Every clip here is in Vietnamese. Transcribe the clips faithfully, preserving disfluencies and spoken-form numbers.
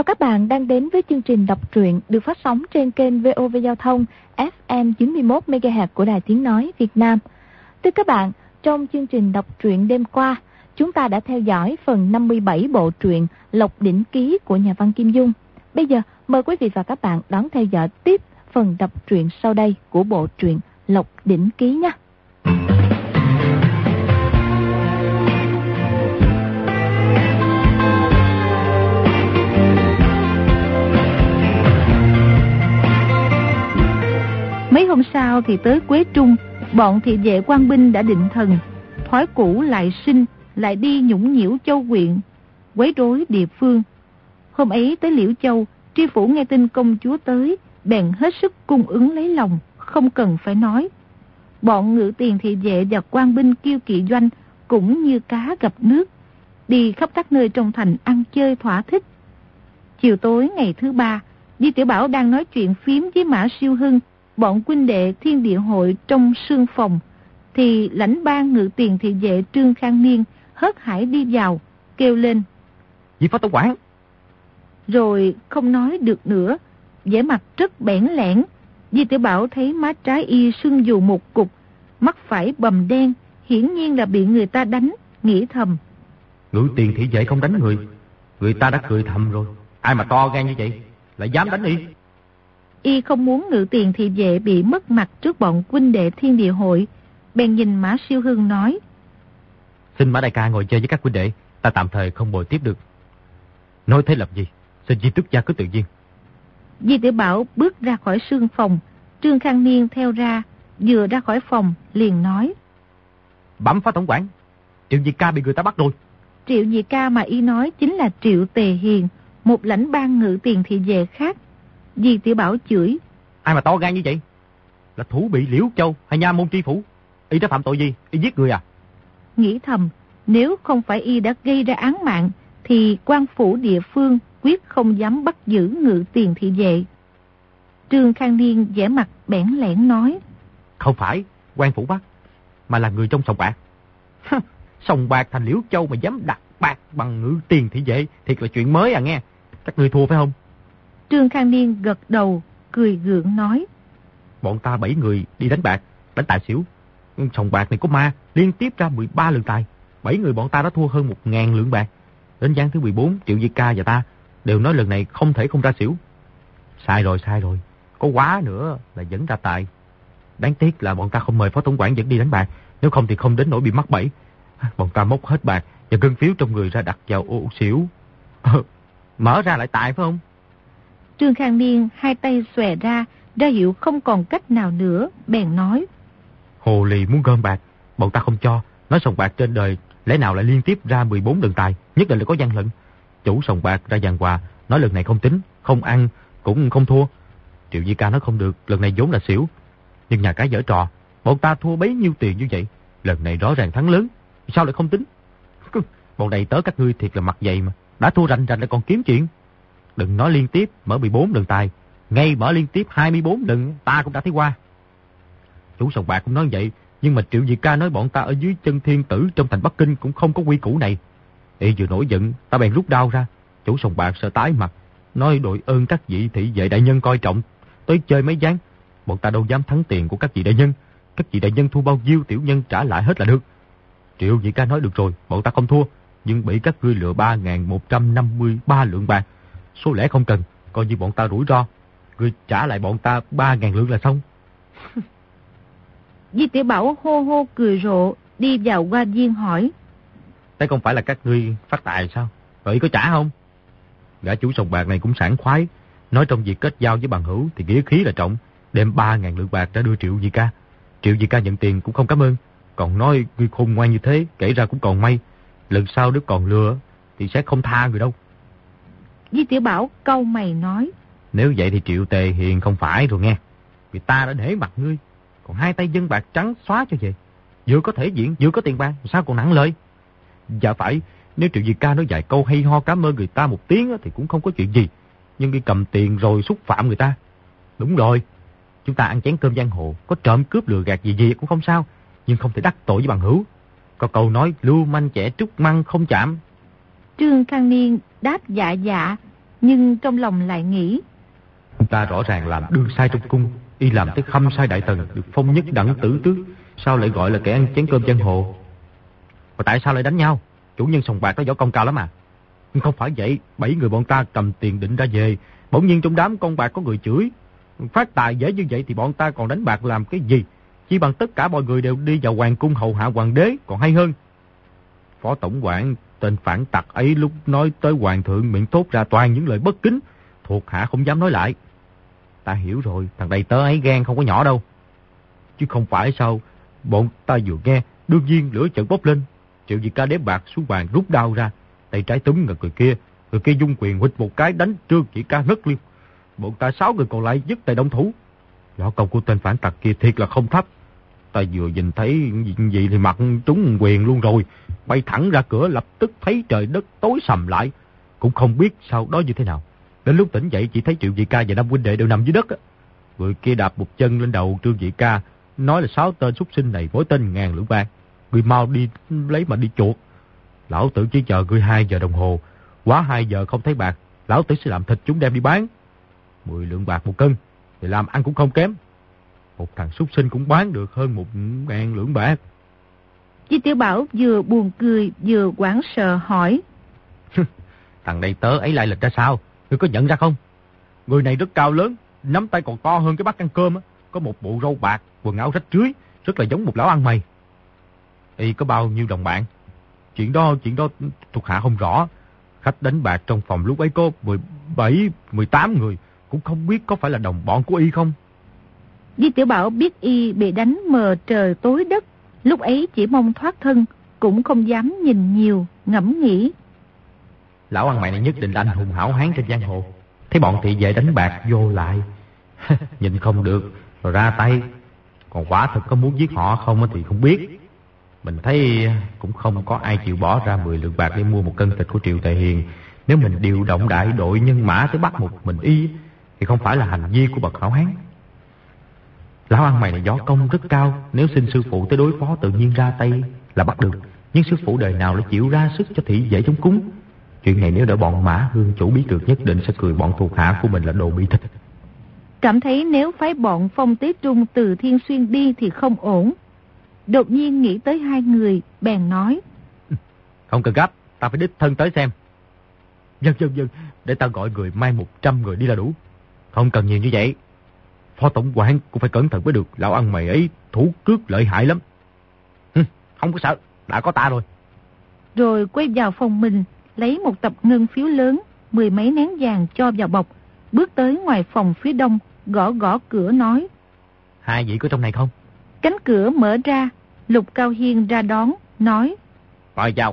các bạn đang đến với chương trình đọc truyện được phát sóng trên kênh vê o vê Giao thông ép em chín mươi mốt mê ga héc của Đài Tiếng Nói Việt Nam. Thưa các bạn, trong chương trình đọc truyện đêm qua, chúng ta đã theo dõi phần năm mươi bảy bộ truyện Lộc Đỉnh Ký của nhà văn Kim Dung. Bây giờ, mời quý vị và các bạn đón theo dõi tiếp phần đọc truyện sau đây của bộ truyện Lộc Đỉnh Ký nhé. Mấy hôm sau thì tới Quế Trung, bọn thị vệ quan binh đã định thần, thói cũ lại sinh, lại đi nhũng nhiễu Châu huyện, quấy rối địa phương. Hôm ấy tới Liễu Châu, tri phủ nghe tin công chúa tới, bèn hết sức cung ứng lấy lòng, không cần phải nói. Bọn ngự tiền thị vệ và quan binh kiêu kỵ doanh cũng như cá gặp nước, đi khắp các nơi trong thành ăn chơi thỏa thích. Chiều tối ngày thứ ba, Di Tiểu Bảo đang nói chuyện phím với Mã Siêu Hưng, bọn huynh đệ Thiên Địa hội trong sương phòng, thì lãnh ban ngự tiền thị vệ Trương Khang Niên hớt hải đi vào, kêu lên: Di Phó Tổng quản. Rồi không nói được nữa, vẻ mặt rất bẽn lẽn. Di Tiểu Bảo thấy má trái y sưng dù một cục, mắt phải bầm đen, hiển nhiên là bị người ta đánh, nghĩ thầm: Ngự tiền thị vệ không đánh người, người ta đã cười thầm rồi, ai mà to gan như vậy lại dám đánh y. Y không muốn ngự tiền thị vệ bị mất mặt trước bọn huynh đệ Thiên Địa hội, bèn nhìn Mã Siêu Hưng nói: Xin Mã đại ca ngồi chơi với các huynh đệ, ta tạm thời không bồi tiếp được. Nói thế làm gì, xin Di Tước gia cứ tự nhiên. Di Tiểu Bảo bước ra khỏi sương phòng, Trương Khang Niên theo ra, vừa ra khỏi phòng liền nói: Bẩm Phó Tổng quản, Triệu Di Ca bị người ta bắt rồi. Triệu Di Ca mà y nói chính là Triệu Tề Hiền, một lãnh ban ngự tiền thị vệ khác. Di Tiểu Bảo chửi: Ai mà to gan như vậy? Là thủ bị Liễu Châu hay Nha Môn tri phủ? Y đã phạm tội gì? Y giết người à? Nghĩ thầm, nếu không phải y đã gây ra án mạng thì quan phủ địa phương quyết không dám bắt giữ ngự tiền thị vệ. Trương Khang Niên vẻ mặt bẽn lẽn nói: Không phải quan phủ bắt, mà là người trong sòng bạc. Sòng bạc thành Liễu Châu mà dám đặt bạc bằng ngự tiền thị vệ, thiệt là chuyện mới à nghe. Các ngươi thua phải không? Trương Khang Niên gật đầu, cười gượng nói: Bọn ta bảy người đi đánh bạc, đánh tài xỉu. Sòng bạc này có ma, liên tiếp ra mười ba lần tài. Bảy người bọn ta đã thua hơn một ngàn lượng bạc. Đến ván thứ mười bốn, Triệu Di Ca và ta đều nói lần này không thể không ra xỉu. Sai rồi, sai rồi. Có quá nữa là dẫn ra tài. Đáng tiếc là bọn ta không mời Phó Tổng quản dẫn đi đánh bạc. Nếu không thì không đến nỗi bị mắc bẫy. Bọn ta móc hết bạc và ngân phiếu trong người ra đặt vào ô xỉu. Mở ra lại tài phải không? Trương Khang Niên hai tay xòe ra, ra hiệu không còn cách nào nữa, bèn nói: Hồ lì muốn gom bạc, bọn ta không cho. Nói sòng bạc trên đời lẽ nào lại liên tiếp ra mười bốn lần tài, nhất định là có gian lận. Chủ sòng bạc ra giàn hòa, nói lần này không tính, không ăn, cũng không thua. Triệu Di Ca nói không được, lần này vốn là xỉu. Nhưng nhà cái giở trò, bọn ta thua bấy nhiêu tiền như vậy, lần này rõ ràng thắng lớn, sao lại không tính? Bọn này tớ các ngươi thiệt là mặt dày mà, đã thua rành rành lại còn kiếm chuyện. Đừng nói liên tiếp mở mười bốn lần tài, ngay mở liên tiếp hai mươi bốn lần ta cũng đã thấy qua. Chủ sòng bạc cũng nói vậy, nhưng mà Triệu Di Ca nói bọn ta ở dưới chân thiên tử trong thành Bắc Kinh cũng không có quy củ này. Y vừa nổi giận, ta bèn rút đao ra. Chủ sòng bạc sợ tái mặt, nói đội ơn các vị thị vệ đại nhân coi trọng, tới chơi mấy ván. Bọn ta đâu dám thắng tiền của các vị đại nhân, các vị đại nhân thua bao nhiêu tiểu nhân trả lại hết là được. Triệu Di Ca nói được rồi, bọn ta không thua, nhưng bị các ngươi lừa ba nghìn một trăm năm mươi ba lượng bạc. Số lẻ không cần, coi như bọn ta rủi ro. Ngươi trả lại bọn ta ba nghìn lượng là xong. Di Tiểu Bảo hô hô cười rộ, đi vào qua viên hỏi: Thế không phải là các ngươi phát tài sao? Vậy có trả không? Gã chủ sòng bạc này cũng sảng khoái, nói trong việc kết giao với bằng hữu thì nghĩa khí là trọng, đem ba nghìn lượng bạc đã đưa Triệu Di Ca. Triệu Di Ca nhận tiền cũng không cảm ơn, còn nói ngươi khôn ngoan như thế, kể ra cũng còn may. Lần sau nếu còn lừa thì sẽ không tha người đâu. Di Tiểu Bảo cau mày nói: Nếu vậy thì Triệu Tề Hiền không phải rồi nghe. Vì ta đã để mặt ngươi, còn hai tay dân bạc trắng xóa cho vậy. Vừa có thể diện, vừa có tiền bạc, sao còn nặng lời? Dạ phải, nếu Triệu Di Ca nói vài câu hay ho cảm ơn người ta một tiếng thì cũng không có chuyện gì. Nhưng đi cầm tiền rồi xúc phạm người ta. Đúng rồi, chúng ta ăn chén cơm giang hồ, có trộm cướp lừa gạt gì gì cũng không sao, nhưng không thể đắc tội với bằng hữu. Có câu nói lưu manh trẻ trúc măng không chạm. Trương Khang Niên đáp dạ dạ, nhưng trong lòng lại nghĩ. Ta rõ ràng làm đương sai trong cung, y làm tới khâm sai đại tần, được phong nhất đẳng tử tước, sao lại gọi là kẻ ăn chén cơm giang hồ? Mà tại sao lại đánh nhau? Chủ nhân sòng bạc có võ công cao lắm à? Không phải vậy, bảy người bọn ta cầm tiền định ra về, bỗng nhiên trong đám con bạc có người chửi. Phát tài dễ như vậy thì bọn ta còn đánh bạc làm cái gì? Chỉ bằng tất cả mọi người đều đi vào hoàng cung hầu hạ hoàng đế còn hay hơn. Phó tổng quản tên phản tặc ấy lúc nói tới hoàng thượng miệng thốt ra toàn những lời bất kính, thuộc hạ không dám nói lại. Ta hiểu rồi, thằng đầy tớ ấy gan không có nhỏ đâu. Chứ không phải sao, bọn ta vừa nghe, đương nhiên lửa chợt bốc lên. Triệu Việt Ca đếm bạc xuống bàn rút đao ra, tay trái túm ngực người kia, người kia dung quyền huỵch một cái đánh Trương Chỉ Ca ngất luôn. Bọn ta sáu người còn lại dứt tay động thủ. Võ công của tên phản tặc kia thiệt là không thấp. Ta vừa nhìn thấy gì thì mặt trúng quyền luôn rồi, bay thẳng ra cửa, lập tức thấy trời đất tối sầm lại, cũng không biết sau đó như thế nào. Đến lúc tỉnh dậy chỉ thấy Triệu Vị Ca và năm huynh đệ đều nằm dưới đất. Người kia đạp một chân lên đầu Trương Vị Ca, nói là sáu tên súc sinh này mỗi tên ngàn lượng bạc, người mau đi lấy mà đi chuột. Lão tử chỉ chờ ngươi hai giờ đồng hồ, quá hai giờ không thấy bạc, lão tử sẽ làm thịt chúng đem đi bán. Mười lượng bạc một cân thì làm ăn cũng không kém. Một thằng súc sinh cũng bán được hơn một ngàn lượng bạc. Di Tiểu Bảo vừa buồn cười vừa hoảng sợ hỏi. Thằng đầy tớ ấy lại lịch ra sao? Ngươi có nhận ra không? Người này rất cao lớn, nắm tay còn to hơn cái bát ăn cơm á, có một bộ râu bạc, quần áo rách rưới, rất là giống một lão ăn mày. Y có bao nhiêu đồng bạn? Chuyện đó, chuyện đó thuộc hạ không rõ. Khách đánh bạc trong phòng lúc ấy có mười bảy, mười tám người, cũng không biết có phải là đồng bọn của Y không? Di Tiểu Bảo biết Y bị đánh mờ trời tối đất, lúc ấy chỉ mong thoát thân, cũng không dám nhìn nhiều, ngẫm nghĩ. Lão ăn mày này nhất định là anh hùng hảo hán trên giang hồ. Thấy bọn thị vệ đánh bạc vô lại, nhìn không được rồi ra tay. Còn quả thực có muốn giết họ không thì không biết. Mình thấy cũng không có ai chịu bỏ ra mười lượng bạc để mua một cân thịt của Triệu Tề Hiền. Nếu mình điều động đại đội nhân mã tới bắt một mình Y thì không phải là hành vi của bậc hảo hán. Lão ăn mày này võ công rất cao, nếu xin sư phụ tới đối phó tự nhiên ra tay là bắt được. Nhưng sư phụ đời nào lại chịu ra sức cho thị vệ chống cúng. Chuyện này nếu để bọn Mã Hương chủ biết được nhất định sẽ cười bọn thuộc hạ của mình là đồ bị thịt. Cảm thấy nếu phái bọn Phong Tế Trung từ Thiên Xuyên đi thì không ổn. Đột nhiên nghĩ tới hai người, bèn nói. Không cần gấp, ta phải đích thân tới xem. Dân dân dân, để ta gọi người mang một trăm người đi là đủ. Không cần nhiều như vậy. Phó tổng quản cũng phải cẩn thận mới được, lão ăn mày ấy thủ cước lợi hại lắm. Ừ, không có sợ, đã có ta rồi. Rồi quay vào phòng mình, lấy một tập ngân phiếu lớn, mười mấy nén vàng cho vào bọc, bước tới ngoài phòng phía đông, gõ gõ cửa nói. Hai vị có trong này không? Cánh cửa mở ra, Lục Cao Hiên ra đón, nói. Mời vào.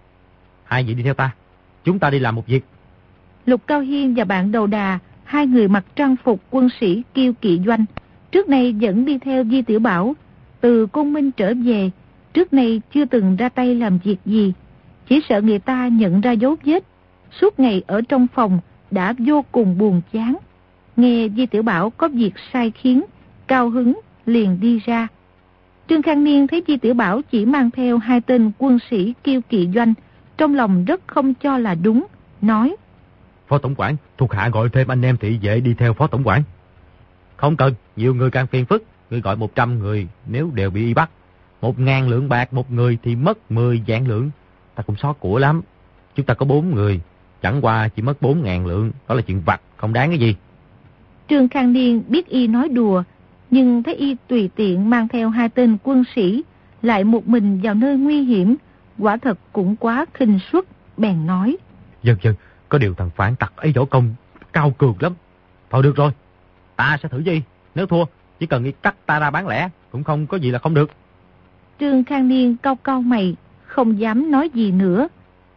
Hai vị đi theo ta, chúng ta đi làm một việc. Lục Cao Hiên và bạn Đầu Đà, hai người mặc trang phục quân sĩ Kiêu Kỵ Doanh, trước nay vẫn đi theo Di Tiểu Bảo, từ Côn Minh trở về, trước nay chưa từng ra tay làm việc gì, chỉ sợ người ta nhận ra dấu vết. Suốt ngày ở trong phòng đã vô cùng buồn chán. Nghe Di Tiểu Bảo có việc sai khiến, cao hứng liền đi ra. Trương Khang Niên thấy Di Tiểu Bảo chỉ mang theo hai tên quân sĩ Kiêu Kỵ Doanh, trong lòng rất không cho là đúng, nói. Phó tổng quản, thuộc hạ gọi thêm anh em thị vệ đi theo phó tổng quản. Không cần, nhiều người càng phiền phức. Người gọi một trăm người, nếu đều bị Y bắt, một ngàn lượng bạc một người thì mất mười vạn lượng. Ta cũng xót của lắm. Chúng ta có bốn người, chẳng qua chỉ mất bốn ngàn lượng, đó là chuyện vặt, không đáng cái gì. Trương Khang Niên biết Y nói đùa, nhưng thấy Y tùy tiện mang theo hai tên quân sĩ, lại một mình vào nơi nguy hiểm, quả thật cũng quá khinh suất, bèn nói. Dân dân, có điều thằng phản tặc ấy võ công cao cường lắm. Thôi được rồi, ta sẽ thử gì. Nếu thua, chỉ cần Y cắt ta ra bán lẻ, cũng không có gì là không được. Trương Khang Niên cau cau mày, không dám nói gì nữa.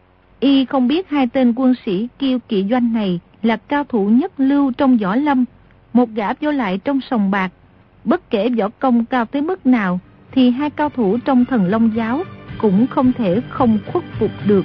Y không biết hai tên quân sĩ Kiêu Kỵ Doanh này là cao thủ nhất lưu trong võ lâm, một gã vô lại trong sòng bạc. Bất kể võ công cao tới mức nào, thì hai cao thủ trong Thần Long giáo cũng không thể không khuất phục được.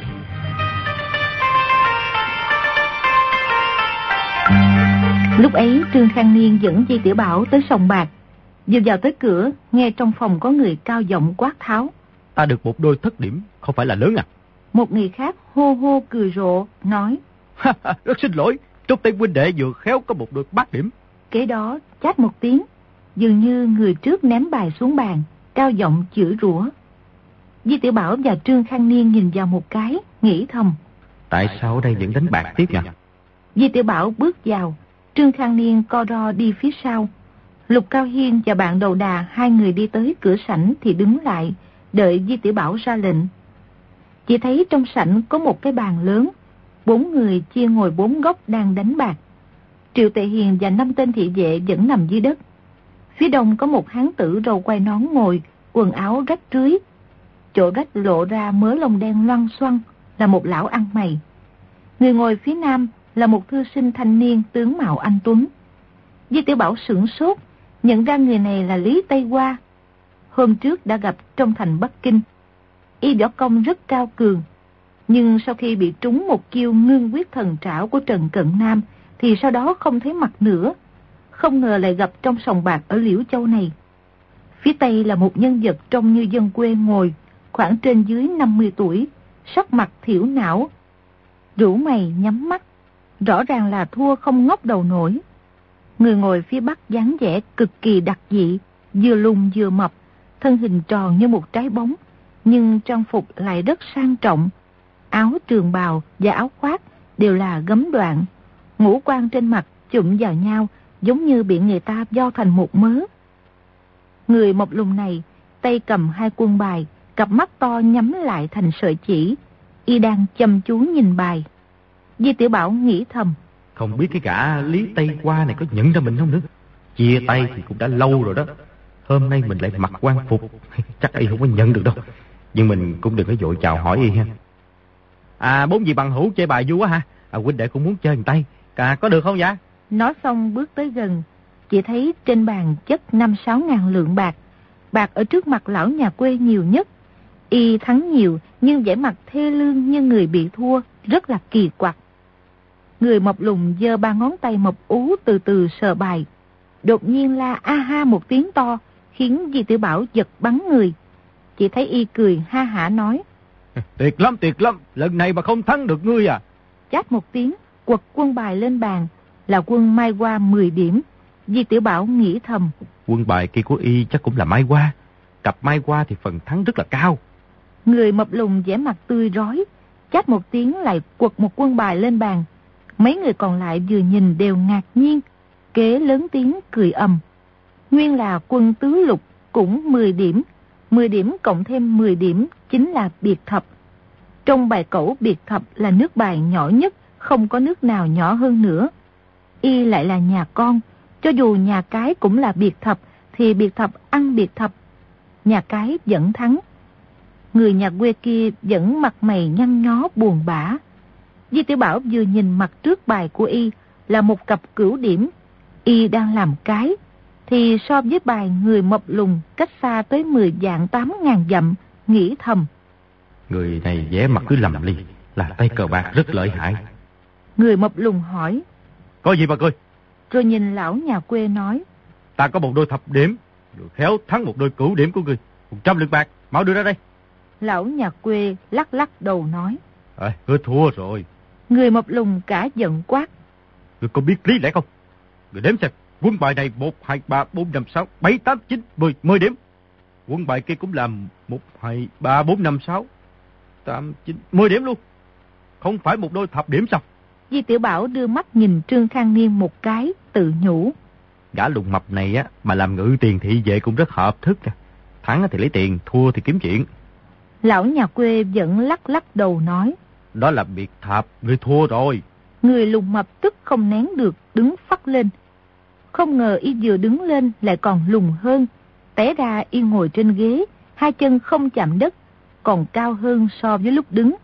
Lúc ấy Trương Khang Niên dẫn Di Tiểu Bảo tới sòng bạc. Vừa vào tới cửa, nghe trong phòng có người cao giọng quát tháo. Ta được một đôi thất điểm, không phải là lớn à? Một người khác hô hô cười rộ, nói. Rất xin lỗi, chút thấy huynh đệ vừa khéo có một đôi bát điểm. Kế đó chát một tiếng, dường như người trước ném bài xuống bàn, cao giọng chửi rủa. Di Tiểu Bảo và Trương Khang Niên nhìn vào một cái, nghĩ thầm: tại sao ở đây vẫn đánh bạc tiếp nhỉ? Di Tiểu Bảo bước vào, Trương Khang Niên co ro đi phía sau. Lục Cao Hiên và bạn đầu đà hai người đi tới cửa sảnh thì đứng lại, đợi Di Tiểu Bảo ra lệnh. Chỉ thấy trong sảnh có một cái bàn lớn, bốn người chia ngồi bốn góc đang đánh bạc. Triệu Tệ Hiền và năm tên thị vệ vẫn nằm dưới đất. Phía đông có một hán tử râu quai nón ngồi, quần áo rách rưới. Chỗ rách lộ ra mớ lông đen loăn xoăn, là một lão ăn mày. Người ngồi phía nam là một thư sinh thanh niên tướng mạo anh tuấn. Di Tiểu Bảo sửng sốt, nhận ra người này là Lý Tây Hoa. Hôm trước đã gặp trong thành Bắc Kinh. Y võ công rất cao cường, nhưng sau khi bị trúng một chiêu ngưng quyết thần trảo của Trần Cận Nam thì sau đó không thấy mặt nữa. Không ngờ lại gặp trong sòng bạc ở Liễu Châu này. Phía tây là một nhân vật trông như dân quê ngồi, khoảng trên dưới năm mươi tuổi, sắc mặt thiểu não, rũ mày nhắm mắt, rõ ràng là thua không ngóc đầu nổi. Người ngồi phía bắc dáng vẻ cực kỳ đặc dị, vừa lùn vừa mập, thân hình tròn như một trái bóng, nhưng trang phục lại rất sang trọng. Áo trường bào và áo khoác đều là gấm đoạn, ngũ quan trên mặt chụm vào nhau giống như bị người ta vo thành một mớ. Người mập lùn này tay cầm hai quân bài, cặp mắt to nhắm lại thành sợi chỉ, y đang chăm chú nhìn bài. Di Tiểu Bảo nghĩ thầm: không biết cái gã Lý Tây Hoa này có nhận ra mình không nữa. Chia tay thì cũng đã lâu rồi đó, hôm nay mình lại mặc quan phục, chắc y không có nhận được đâu. Nhưng mình cũng đừng có vội chào hỏi y ha. À, bốn vị bằng hữu chơi bài vui quá ha. À, huynh đệ cũng muốn chơi một tay, à, có được không vậy? Nói xong bước tới gần, chỉ thấy trên bàn chất năm sáu ngàn lượng bạc. Bạc ở trước mặt lão nhà quê nhiều nhất. Y thắng nhiều nhưng vẻ mặt thê lương như người bị thua, rất là kỳ quặc. Người mập lùn giơ ba ngón tay mập ú từ từ sờ bài. Đột nhiên la a ha một tiếng to, khiến Di Tiểu Bảo giật bắn người. Chỉ thấy y cười ha hả nói: tuyệt lắm, tuyệt lắm, lần này mà không thắng được ngươi à. Chát một tiếng, quật quân bài lên bàn, là quân Mai Hoa mười điểm. Di Tiểu Bảo nghĩ thầm: quân bài kia của y chắc cũng là Mai Hoa. Cặp Mai Hoa thì phần thắng rất là cao. Người mập lùn vẻ mặt tươi rói, chát một tiếng lại quật một quân bài lên bàn. Mấy người còn lại vừa nhìn đều ngạc nhiên, kế lớn tiếng cười ầm. Nguyên là quân tứ lục cũng mười điểm, mười điểm cộng thêm mười điểm chính là biệt thập. Trong bài cẩu biệt thập là nước bài nhỏ nhất, không có nước nào nhỏ hơn nữa. Y lại là nhà con, cho dù nhà cái cũng là biệt thập thì biệt thập ăn biệt thập, nhà cái vẫn thắng. Người nhà quê kia vẫn mặt mày nhăn nhó buồn bã. Di Tiểu Bảo vừa nhìn mặt trước bài của y là một cặp cửu điểm, y đang làm cái, thì so với bài người mập lùn cách xa tới mười vạn tám ngàn dặm, nghĩ thầm: người này vẻ mặt cứ lầm ly, là tay cờ bạc rất lợi hại. Người mập lùn hỏi: có gì mà cười? Rồi nhìn lão nhà quê nói: ta có một đôi thập điểm, được khéo thắng một đôi cửu điểm của ngươi, một trăm lượng bạc, mau đưa ra đây. Lão nhà quê lắc lắc đầu nói: à, ngươi thua rồi. Người mập lùn cả giận quát: ngươi có biết lý lẽ không? Ngươi đếm xem, quân bài này một, hai, ba, bốn, năm, sáu, bảy, tám, chín, mười, mười điểm. Quân bài kia cũng làm một, hai, ba, bốn, năm, sáu, tám, chín, mười điểm luôn. Không phải một đôi thập điểm sao? Di Tiểu Bảo đưa mắt nhìn Trương Khang Niên một cái, tự nhủ: gã lùn mập này á mà làm ngự tiền thị vệ cũng rất hợp thức nè. Thắng thì lấy tiền, thua thì kiếm chuyện. Lão nhà quê vẫn lắc lắc đầu nói: đó là biệt thập, ngươi thua rồi. Người lùn mập tức không nén được, đứng phắt lên. Không ngờ y vừa đứng lên lại còn lùn hơn. Té ra y ngồi trên ghế, hai chân không chạm đất, còn cao hơn so với lúc đứng.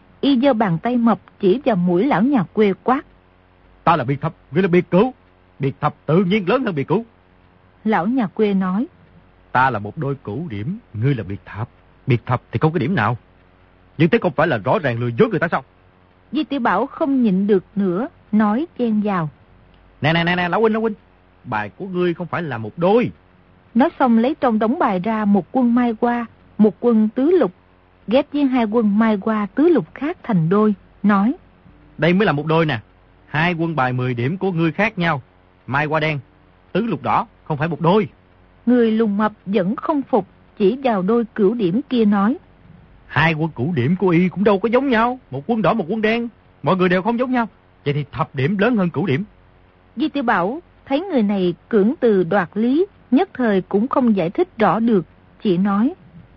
Y giơ bàn tay mập chỉ vào mũi lão nhà quê quát: ta là biệt thập, ngươi là biệt cửu. Biệt thập tự nhiên lớn hơn biệt cửu. Lão nhà quê nói: ta là một đôi cửu điểm, ngươi là biệt thập. Biệt thập thì không có điểm nào. Nhưng thế không phải là rõ ràng lừa dối người ta sao? Di Tiểu Bảo không nhịn được nữa, nói chen vào: nè nè nè nè lão huynh lão huynh, bài của ngươi không phải là một đôi. Nói xong lấy trong đống bài ra một quân Mai Hoa, một quân tứ lục, ghép với hai quân Mai Hoa tứ lục khác thành đôi, nói: đây mới là một đôi nè. Hai quân bài mười điểm của ngươi khác nhau. Mai qua đen, tứ lục đỏ, không phải một đôi. Người lùn mập vẫn không phục, chỉ vào đôi cửu điểm kia nói. Hai quân cửu điểm của y cũng đâu có giống nhau. Một quân đỏ, một quân đen. Mọi người đều không giống nhau. Vậy thì thập điểm lớn hơn cửu điểm. Di Tiểu Bảo thấy người này cưỡng từ đoạt lý, nhất thời cũng không giải thích rõ được, chỉ nói.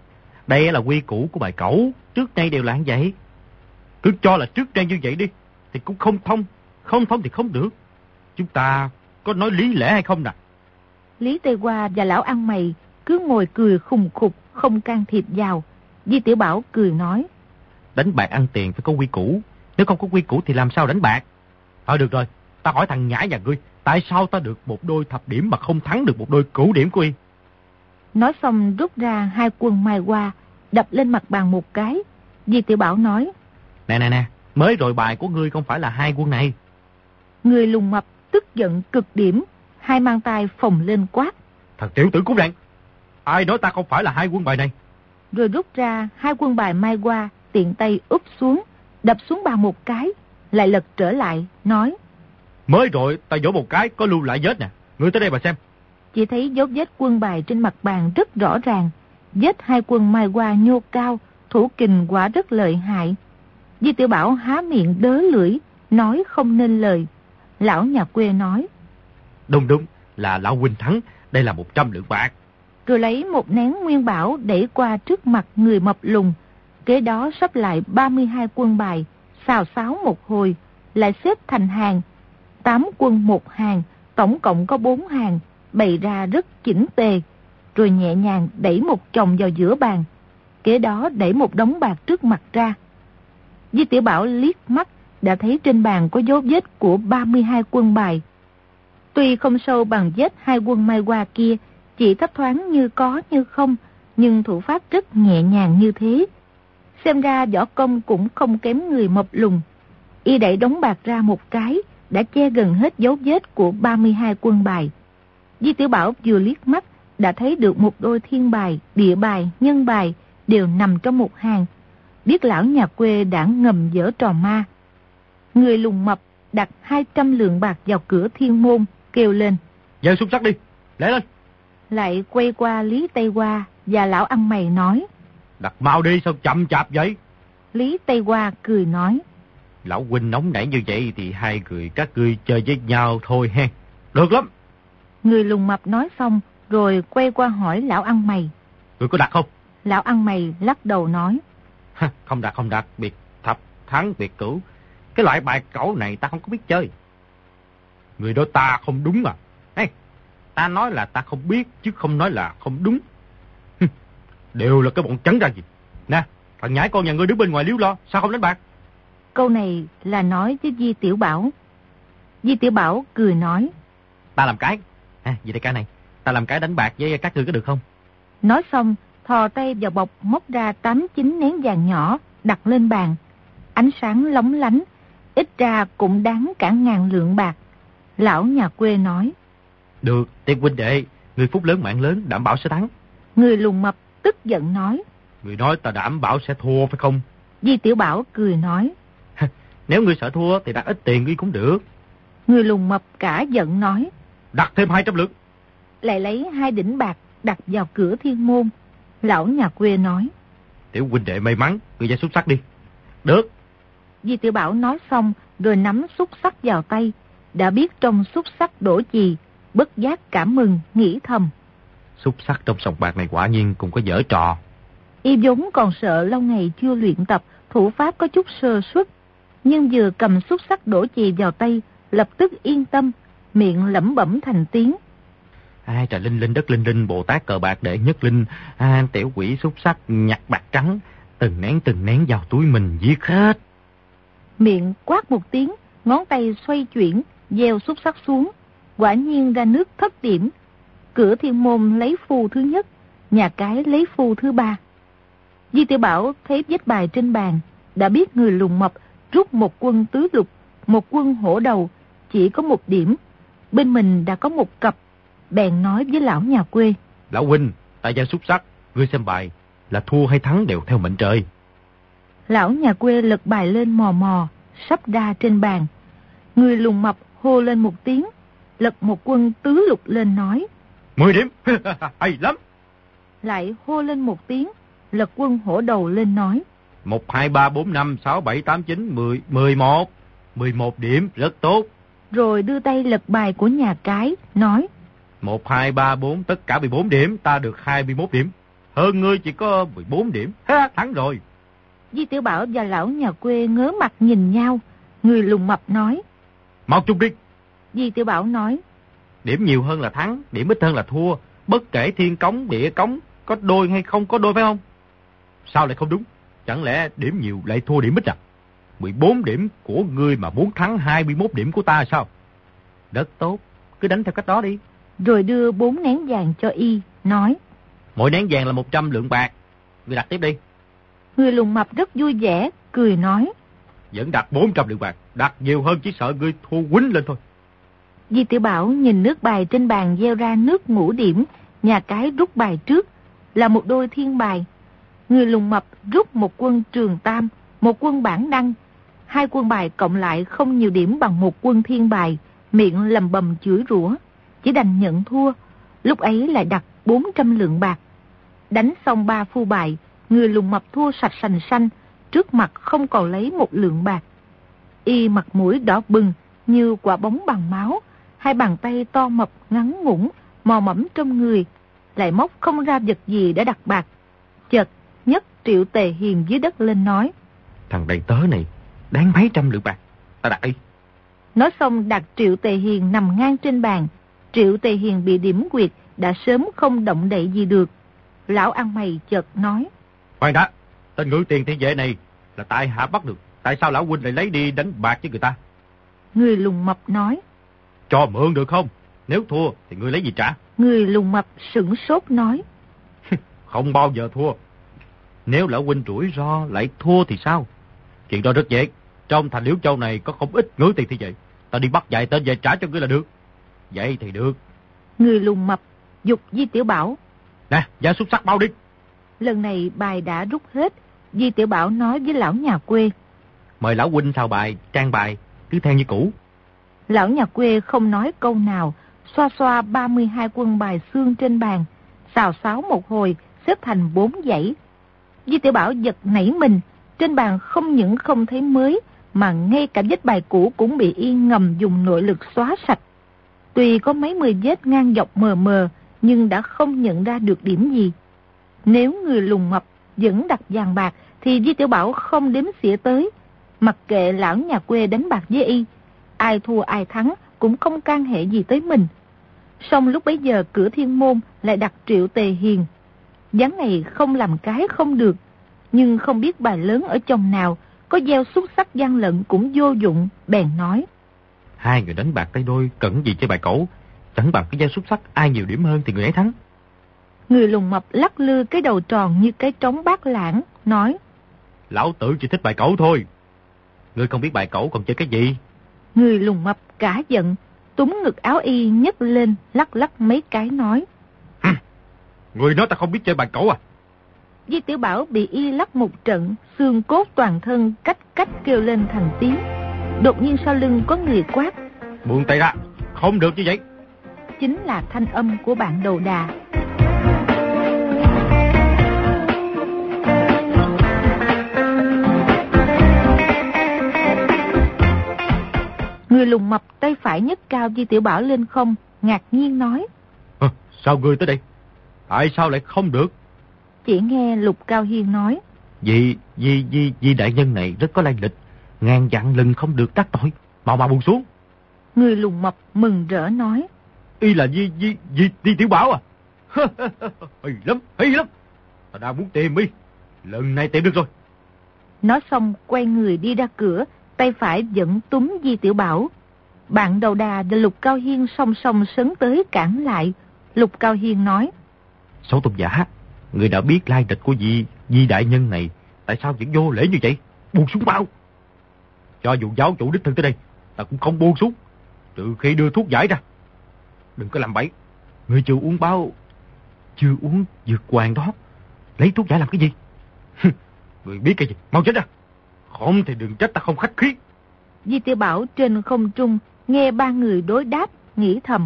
Đây là quy củ của bài cẩu, trước nay đều là như vậy. Cứ cho là trước nay như vậy đi, thì cũng không thông. Không thông thì không được. Chúng ta có nói lý lẽ hay không nè? Lý Tây Hoa và lão ăn mày cứ ngồi cười khùng khục, không can thiệp vào. Di Tiểu Bảo cười nói. Đánh bạc ăn tiền phải có quy củ. Nếu không có quy củ thì làm sao đánh bạc? Thôi được rồi, ta hỏi thằng nhãi nhà ngươi, tại sao ta được một đôi thập điểm mà không thắng được một đôi cửu điểm của y? Nói xong rút ra hai quân mai hoa, đập lên mặt bàn một cái. Di Tiểu Bảo nói. Nè nè nè, mới rồi bài của ngươi không phải là hai quân này. Người lùn mập tức giận cực điểm, hai mang tay phồng lên quát. Thằng tiểu tử cút đạn, ai nói ta không phải là hai quân bài này? Rồi rút ra hai quân bài mai hoa, tiện tay úp xuống, đập xuống bàn một cái, lại lật trở lại, nói. Mới rồi ta vỗ một cái có lưu lại vết nè, ngươi tới đây mà xem. Chỉ thấy dấu vết quân bài trên mặt bàn rất rõ ràng, vết hai quân mai hoa nhô cao, thủ kình quả rất lợi hại. Di Tiểu Bảo há miệng đớ lưỡi, nói không nên lời. Lão nhà quê nói. Đúng đúng, là lão huynh thắng, đây là một trăm lượng bạc. Rồi lấy một nén nguyên bảo đẩy qua trước mặt người mập lùn. Kế đó sắp lại ba mươi hai quân bài, xào xáo một hồi, lại xếp thành hàng. Tám quân một hàng, tổng cộng có bốn hàng, bày ra rất chỉnh tề. Rồi nhẹ nhàng đẩy một chồng vào giữa bàn. Kế đó đẩy một đống bạc trước mặt ra. Di Tiểu Bảo liếc mắt, đã thấy trên bàn có dấu vết của ba mươi hai quân bài. Tuy không sâu bằng vết hai quân mai hoa kia, chỉ thấp thoáng như có như không, nhưng thủ pháp rất nhẹ nhàng như thế. Xem ra võ công cũng không kém người mập lùn. Y đẩy đống bạc ra một cái, đã che gần hết dấu vết của ba mươi hai quân bài. Di Tiểu Bảo vừa liếc mắt, đã thấy được một đôi thiên bài, địa bài, nhân bài, đều nằm trong một hàng. Biết lão nhà quê đã ngầm giở trò ma. Người lùn mập đặt hai trăm lượng bạc vào cửa thiên môn, kêu lên. Giơ xúc sắc đi, lẽ lên. Lại quay qua Lý Tây Hoa và lão ăn mày nói. Đặt mau đi, sao chậm chạp vậy? Lý Tây Hoa cười nói. Lão huynh nóng nảy như vậy thì hai người các ngươi chơi với nhau thôi ha. Được lắm. Người lùn mập nói xong rồi quay qua hỏi lão ăn mày. Người có đặt không? Lão ăn mày lắc đầu nói. Không đặt không đặt, biệt thập thắng biệt cửu. Cái loại bài cẩu này ta không có biết chơi. Người đó ta không đúng à? Hey, ta nói là ta không biết chứ không nói là không đúng. Đều là cái bọn trắng ra gì. Nè, thằng nhãi con nhà ngươi đứng bên ngoài liếu lo, sao không đánh bạc? Câu này là nói với Di Tiểu Bảo. Di Tiểu Bảo cười nói. Ta làm cái. À, vậy đây cái này, ta làm cái đánh bạc với các ngươi có được không? Nói xong, thò tay vào bọc móc ra tám chín nén vàng nhỏ, đặt lên bàn. Ánh sáng lóng lánh, ít ra cũng đáng cả ngàn lượng bạc. Lão nhà quê nói. Được, Tiên huynh đệ, người phúc lớn mạng lớn, đảm bảo sẽ thắng. Người lùn mập tức giận nói. Người nói ta đảm bảo sẽ thua phải không? Di Tiểu Bảo cười nói. Nếu ngươi sợ thua thì đặt ít tiền ngươi cũng được. Người lùn mập cả giận nói. Đặt thêm hai trăm lượng. Lại lấy hai đỉnh bạc đặt vào cửa thiên môn. Lão nhà quê nói. Tiểu huynh đệ may mắn, ngươi ra xúc sắc đi. Được. Di Tiểu Bảo nói xong rồi nắm xúc sắc vào tay. Đã biết trong xúc sắc đổ chì, bất giác cảm mừng, nghĩ thầm. Xúc sắc trong sòng bạc này quả nhiên cũng có dở trò. Y vốn còn sợ lâu ngày chưa luyện tập, thủ pháp có chút sơ suất. Nhưng vừa cầm xúc sắc đổ chì vào tay, lập tức yên tâm, miệng lẩm bẩm thành tiếng. Ai trời linh linh đất linh linh, Bồ Tát cờ bạc đệ nhất linh, à, tiểu quỷ xúc sắc nhặt bạc trắng, từng nén từng nén vào túi mình giết hết. Miệng quát một tiếng, ngón tay xoay chuyển, gieo xúc sắc xuống, quả nhiên ra nước thất điểm. Cửa thiên môn lấy phu thứ nhất, nhà cái lấy phu thứ ba. Di Tiểu Bảo thấy vết bài trên bàn, đã biết người lùn mập rút một quân tứ lục, một quân hổ đầu, chỉ có một điểm. Bên mình đã có một cặp, bèn nói với lão nhà quê. Lão huynh, tại gia xúc sắc, ngươi xem bài, là thua hay thắng đều theo mệnh trời. Lão nhà quê lật bài lên mò mò, sắp đa trên bàn. Người lùn mập hô lên một tiếng, lật một quân tứ lục lên nói. Mười điểm, hay lắm. Lại hô lên một tiếng, lật quân hổ đầu lên nói. Một, hai, ba, bốn, năm, sáu, bảy, tám, chín, mười, mười một. Mười một điểm, rất tốt. Rồi đưa tay lật bài của nhà cái, nói. Một, hai, ba, bốn, tất cả mười bốn điểm, ta được hai mươi mốt điểm. Hơn ngươi chỉ có mười bốn điểm, ha, thắng rồi. Di Tiểu Bảo và lão nhà quê ngớ mặt nhìn nhau. Người lùn mập nói. Mau chung đi. Di Tiểu Bảo nói. Điểm nhiều hơn là thắng, điểm ít hơn là thua. Bất kể thiên cống, địa cống, có đôi hay không có đôi phải không? Sao lại không đúng? Chẳng lẽ điểm nhiều lại thua điểm ít à? mười bốn điểm của ngươi mà muốn thắng hai mươi mốt điểm của ta sao? Rất tốt, cứ đánh theo cách đó đi. Rồi đưa bốn nén vàng cho y, nói. Mỗi nén vàng là một trăm lượng bạc. Ngươi đặt tiếp đi. Người lùn mập rất vui vẻ, cười nói. Vẫn đặt bốn trăm lượng bạc, đặt nhiều hơn chỉ sợ ngươi thua quýnh lên thôi. Di Tiểu Bảo nhìn nước bài trên bàn gieo ra nước ngũ điểm, nhà cái rút bài trước, là một đôi thiên bài. Người lùn mập rút một quân trường tam, một quân bản đăng. Hai quân bài cộng lại không nhiều điểm bằng một quân thiên bài, miệng lầm bầm chửi rủa, chỉ đành nhận thua. Lúc ấy lại đặt bốn trăm lượng bạc. Đánh xong ba phu bài, người lùn mập thua sạch sành xanh, trước mặt không còn lấy một lượng bạc. Y mặt mũi đỏ bừng như quả bóng bằng máu, hai bàn tay to mập ngắn ngủn, mò mẫm trong người, lại móc không ra vật gì để đặt bạc. Chợt nhấc Triệu Tề Hiền dưới đất lên nói. Thằng đầy tớ này đáng mấy trăm lượng bạc, ta đặt đi. Nói xong đặt Triệu Tề Hiền nằm ngang trên bàn. Triệu Tề Hiền bị điểm quyệt, đã sớm không động đậy gì được. Lão ăn mày chợt nói. Khoan đã, tên ngự tiền thiên vệ này là tại hạ bắt được, tại sao lão huynh lại lấy đi đánh bạc với người ta? Người lùn mập nói. Cho mượn được không? Nếu thua thì ngươi lấy gì trả? Người lùn mập sửng sốt nói. Không bao giờ thua. Nếu lão huynh rủi ro lại thua thì sao? Chuyện đó rất dễ. Trong thành Liễu Châu này có không ít ngự tiền thiên vệ. Ta đi bắt vài tên về trả cho ngươi là được. Vậy thì được. Người lùn mập giục Di Tiểu Bảo. Nè, giá xúc sắc bao đi. Lần này bài đã rút hết. Di Tiểu Bảo nói với lão nhà quê. Mời lão huynh xào bài, trang bài, cứ theo như cũ. Lão nhà quê không nói câu nào, xoa xoa ba mươi hai quân bài xương trên bàn, xào xáo một hồi, xếp thành bốn dãy. Di Tiểu Bảo giật nảy mình, trên bàn không những không thấy mới, mà ngay cả vết bài cũ cũng bị y ngầm dùng nội lực xóa sạch. Tuy có mấy mươi vết ngang dọc mờ mờ, nhưng đã không nhận ra được điểm gì. Nếu người lùn mập vẫn đặt vàng bạc, thì Di Tiểu Bảo không đếm xỉa tới, mặc kệ lão nhà quê đánh bạc với y. Ai thua ai thắng cũng không can hệ gì tới mình. Song lúc bấy giờ cửa thiên môn lại đặt Triệu Tề Hiền. Ván này không làm cái không được, nhưng không biết bài lớn ở chồng nào, có gieo xúc sắc gian lận cũng vô dụng, bèn nói. Hai người đánh bạc tay đôi cần gì chơi bài cổ, chẳng bằng cái gieo xúc sắc, ai nhiều điểm hơn thì người ấy thắng. Người lùn mập lắc lư cái đầu tròn như cái trống bát lãng, nói. Lão tử chỉ thích bài cổ thôi. Ngươi không biết bài cổ còn chơi cái gì? Người lùn mập cả giận, túm ngực áo y nhấc lên, lắc lắc mấy cái nói. Người nói ta không biết chơi bài cổ à? Di Tiểu Bảo bị y lắc một trận, xương cốt toàn thân cách cách kêu lên thành tiếng. Đột nhiên sau lưng có người quát. Buông tay ra, không được như vậy. Chính là thanh âm của bạn đầu đà. Người lùn mập tay phải nhấc cao Di Tiểu Bảo lên không, ngạc nhiên nói. À, sao ngươi tới đây? Tại sao lại không được? Chỉ nghe Lục Cao Hiên nói. Vì, vì, vì, vì đại nhân này rất có lai lịch, ngàn dặn lần không được đắc tội, mau mau buông xuống. Người lùn mập mừng rỡ nói. Y là Di, Di, Di, Di Tiểu Bảo à? Hay lắm, hay lắm. Ta đang muốn tìm y, lần này tìm được rồi. Nói xong quay người đi ra cửa, tay phải vẫn túm Di Tiểu Bảo. Bạn đầu đà và Lục Cao Hiên song song sấn tới cản lại. Lục Cao Hiên nói. Sáu tôn giả, người đã biết lai lịch của Di, Di đại nhân này, tại sao vẫn vô lễ như vậy? Buông xuống bao. Cho dù giáo chủ đích thân tới đây, ta cũng không buông xuống, trừ khi đưa thuốc giải ra. Đừng có làm bậy. Người chưa uống bao, chưa uống dược hoàng đó, lấy thuốc giải làm cái gì? Người biết cái gì, mau chết ra. Không thì đừng trách ta không khách khí. Di Tiểu Bảo trên không trung nghe ba người đối đáp, nghĩ thầm.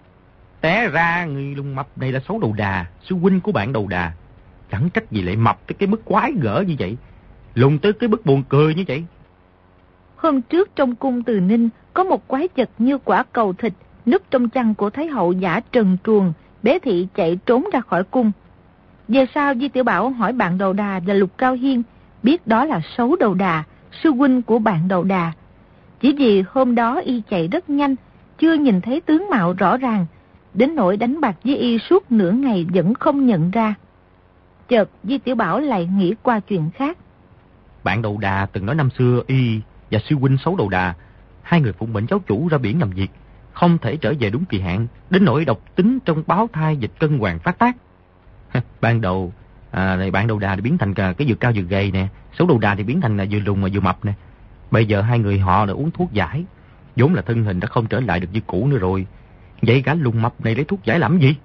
Té ra người lùng mập này là xấu đầu đà, sư huynh của bạn đầu đà. Chẳng trách gì lại mập tới cái mức quái gở như vậy, lùng tới cái mức buồn cười như vậy. Hôm trước trong cung Từ Ninh có một quái vật như quả cầu thịt núp trong chăn của Thái hậu giả trần truồng, bế thị chạy trốn ra khỏi cung. Về sau Di Tiểu Bảo hỏi bạn đầu đà là Lục Cao Hiên, biết đó là xấu đầu đà, sư huynh của bạn đầu đà. Chỉ vì hôm đó y chạy rất nhanh, chưa nhìn thấy tướng mạo rõ ràng, đến nỗi đánh bạc với y suốt nửa ngày vẫn không nhận ra. Chợt Di Tiểu Bảo lại nghĩ qua chuyện khác. Bạn đầu đà từng nói năm xưa y và sư huynh xấu đầu đà, hai người phụng mệnh cháu chủ ra biển làm việc, không thể trở về đúng kỳ hạn, đến nỗi độc tính trong báo thai dịch cân hoàng phát tác. Ban đầu à, này bạn đầu đà thì biến thành cái vừa cao vừa gầy nè, xấu đầu đà thì biến thành là vừa lùn mà vừa mập nè. Bây giờ hai người họ đã uống thuốc giải, vốn là thân hình đã không trở lại được như cũ nữa rồi. Vậy gã lùn mập này lấy thuốc giải làm gì?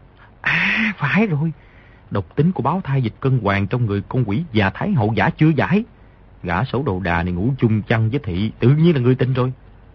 À phải rồi, độc tính của báo thai dịch cân hoàng trong người con quỷ già Thái hậu giả chưa giải. Gã xấu đầu đà này ngủ chung chăn với thị, tự nhiên là người tin rồi.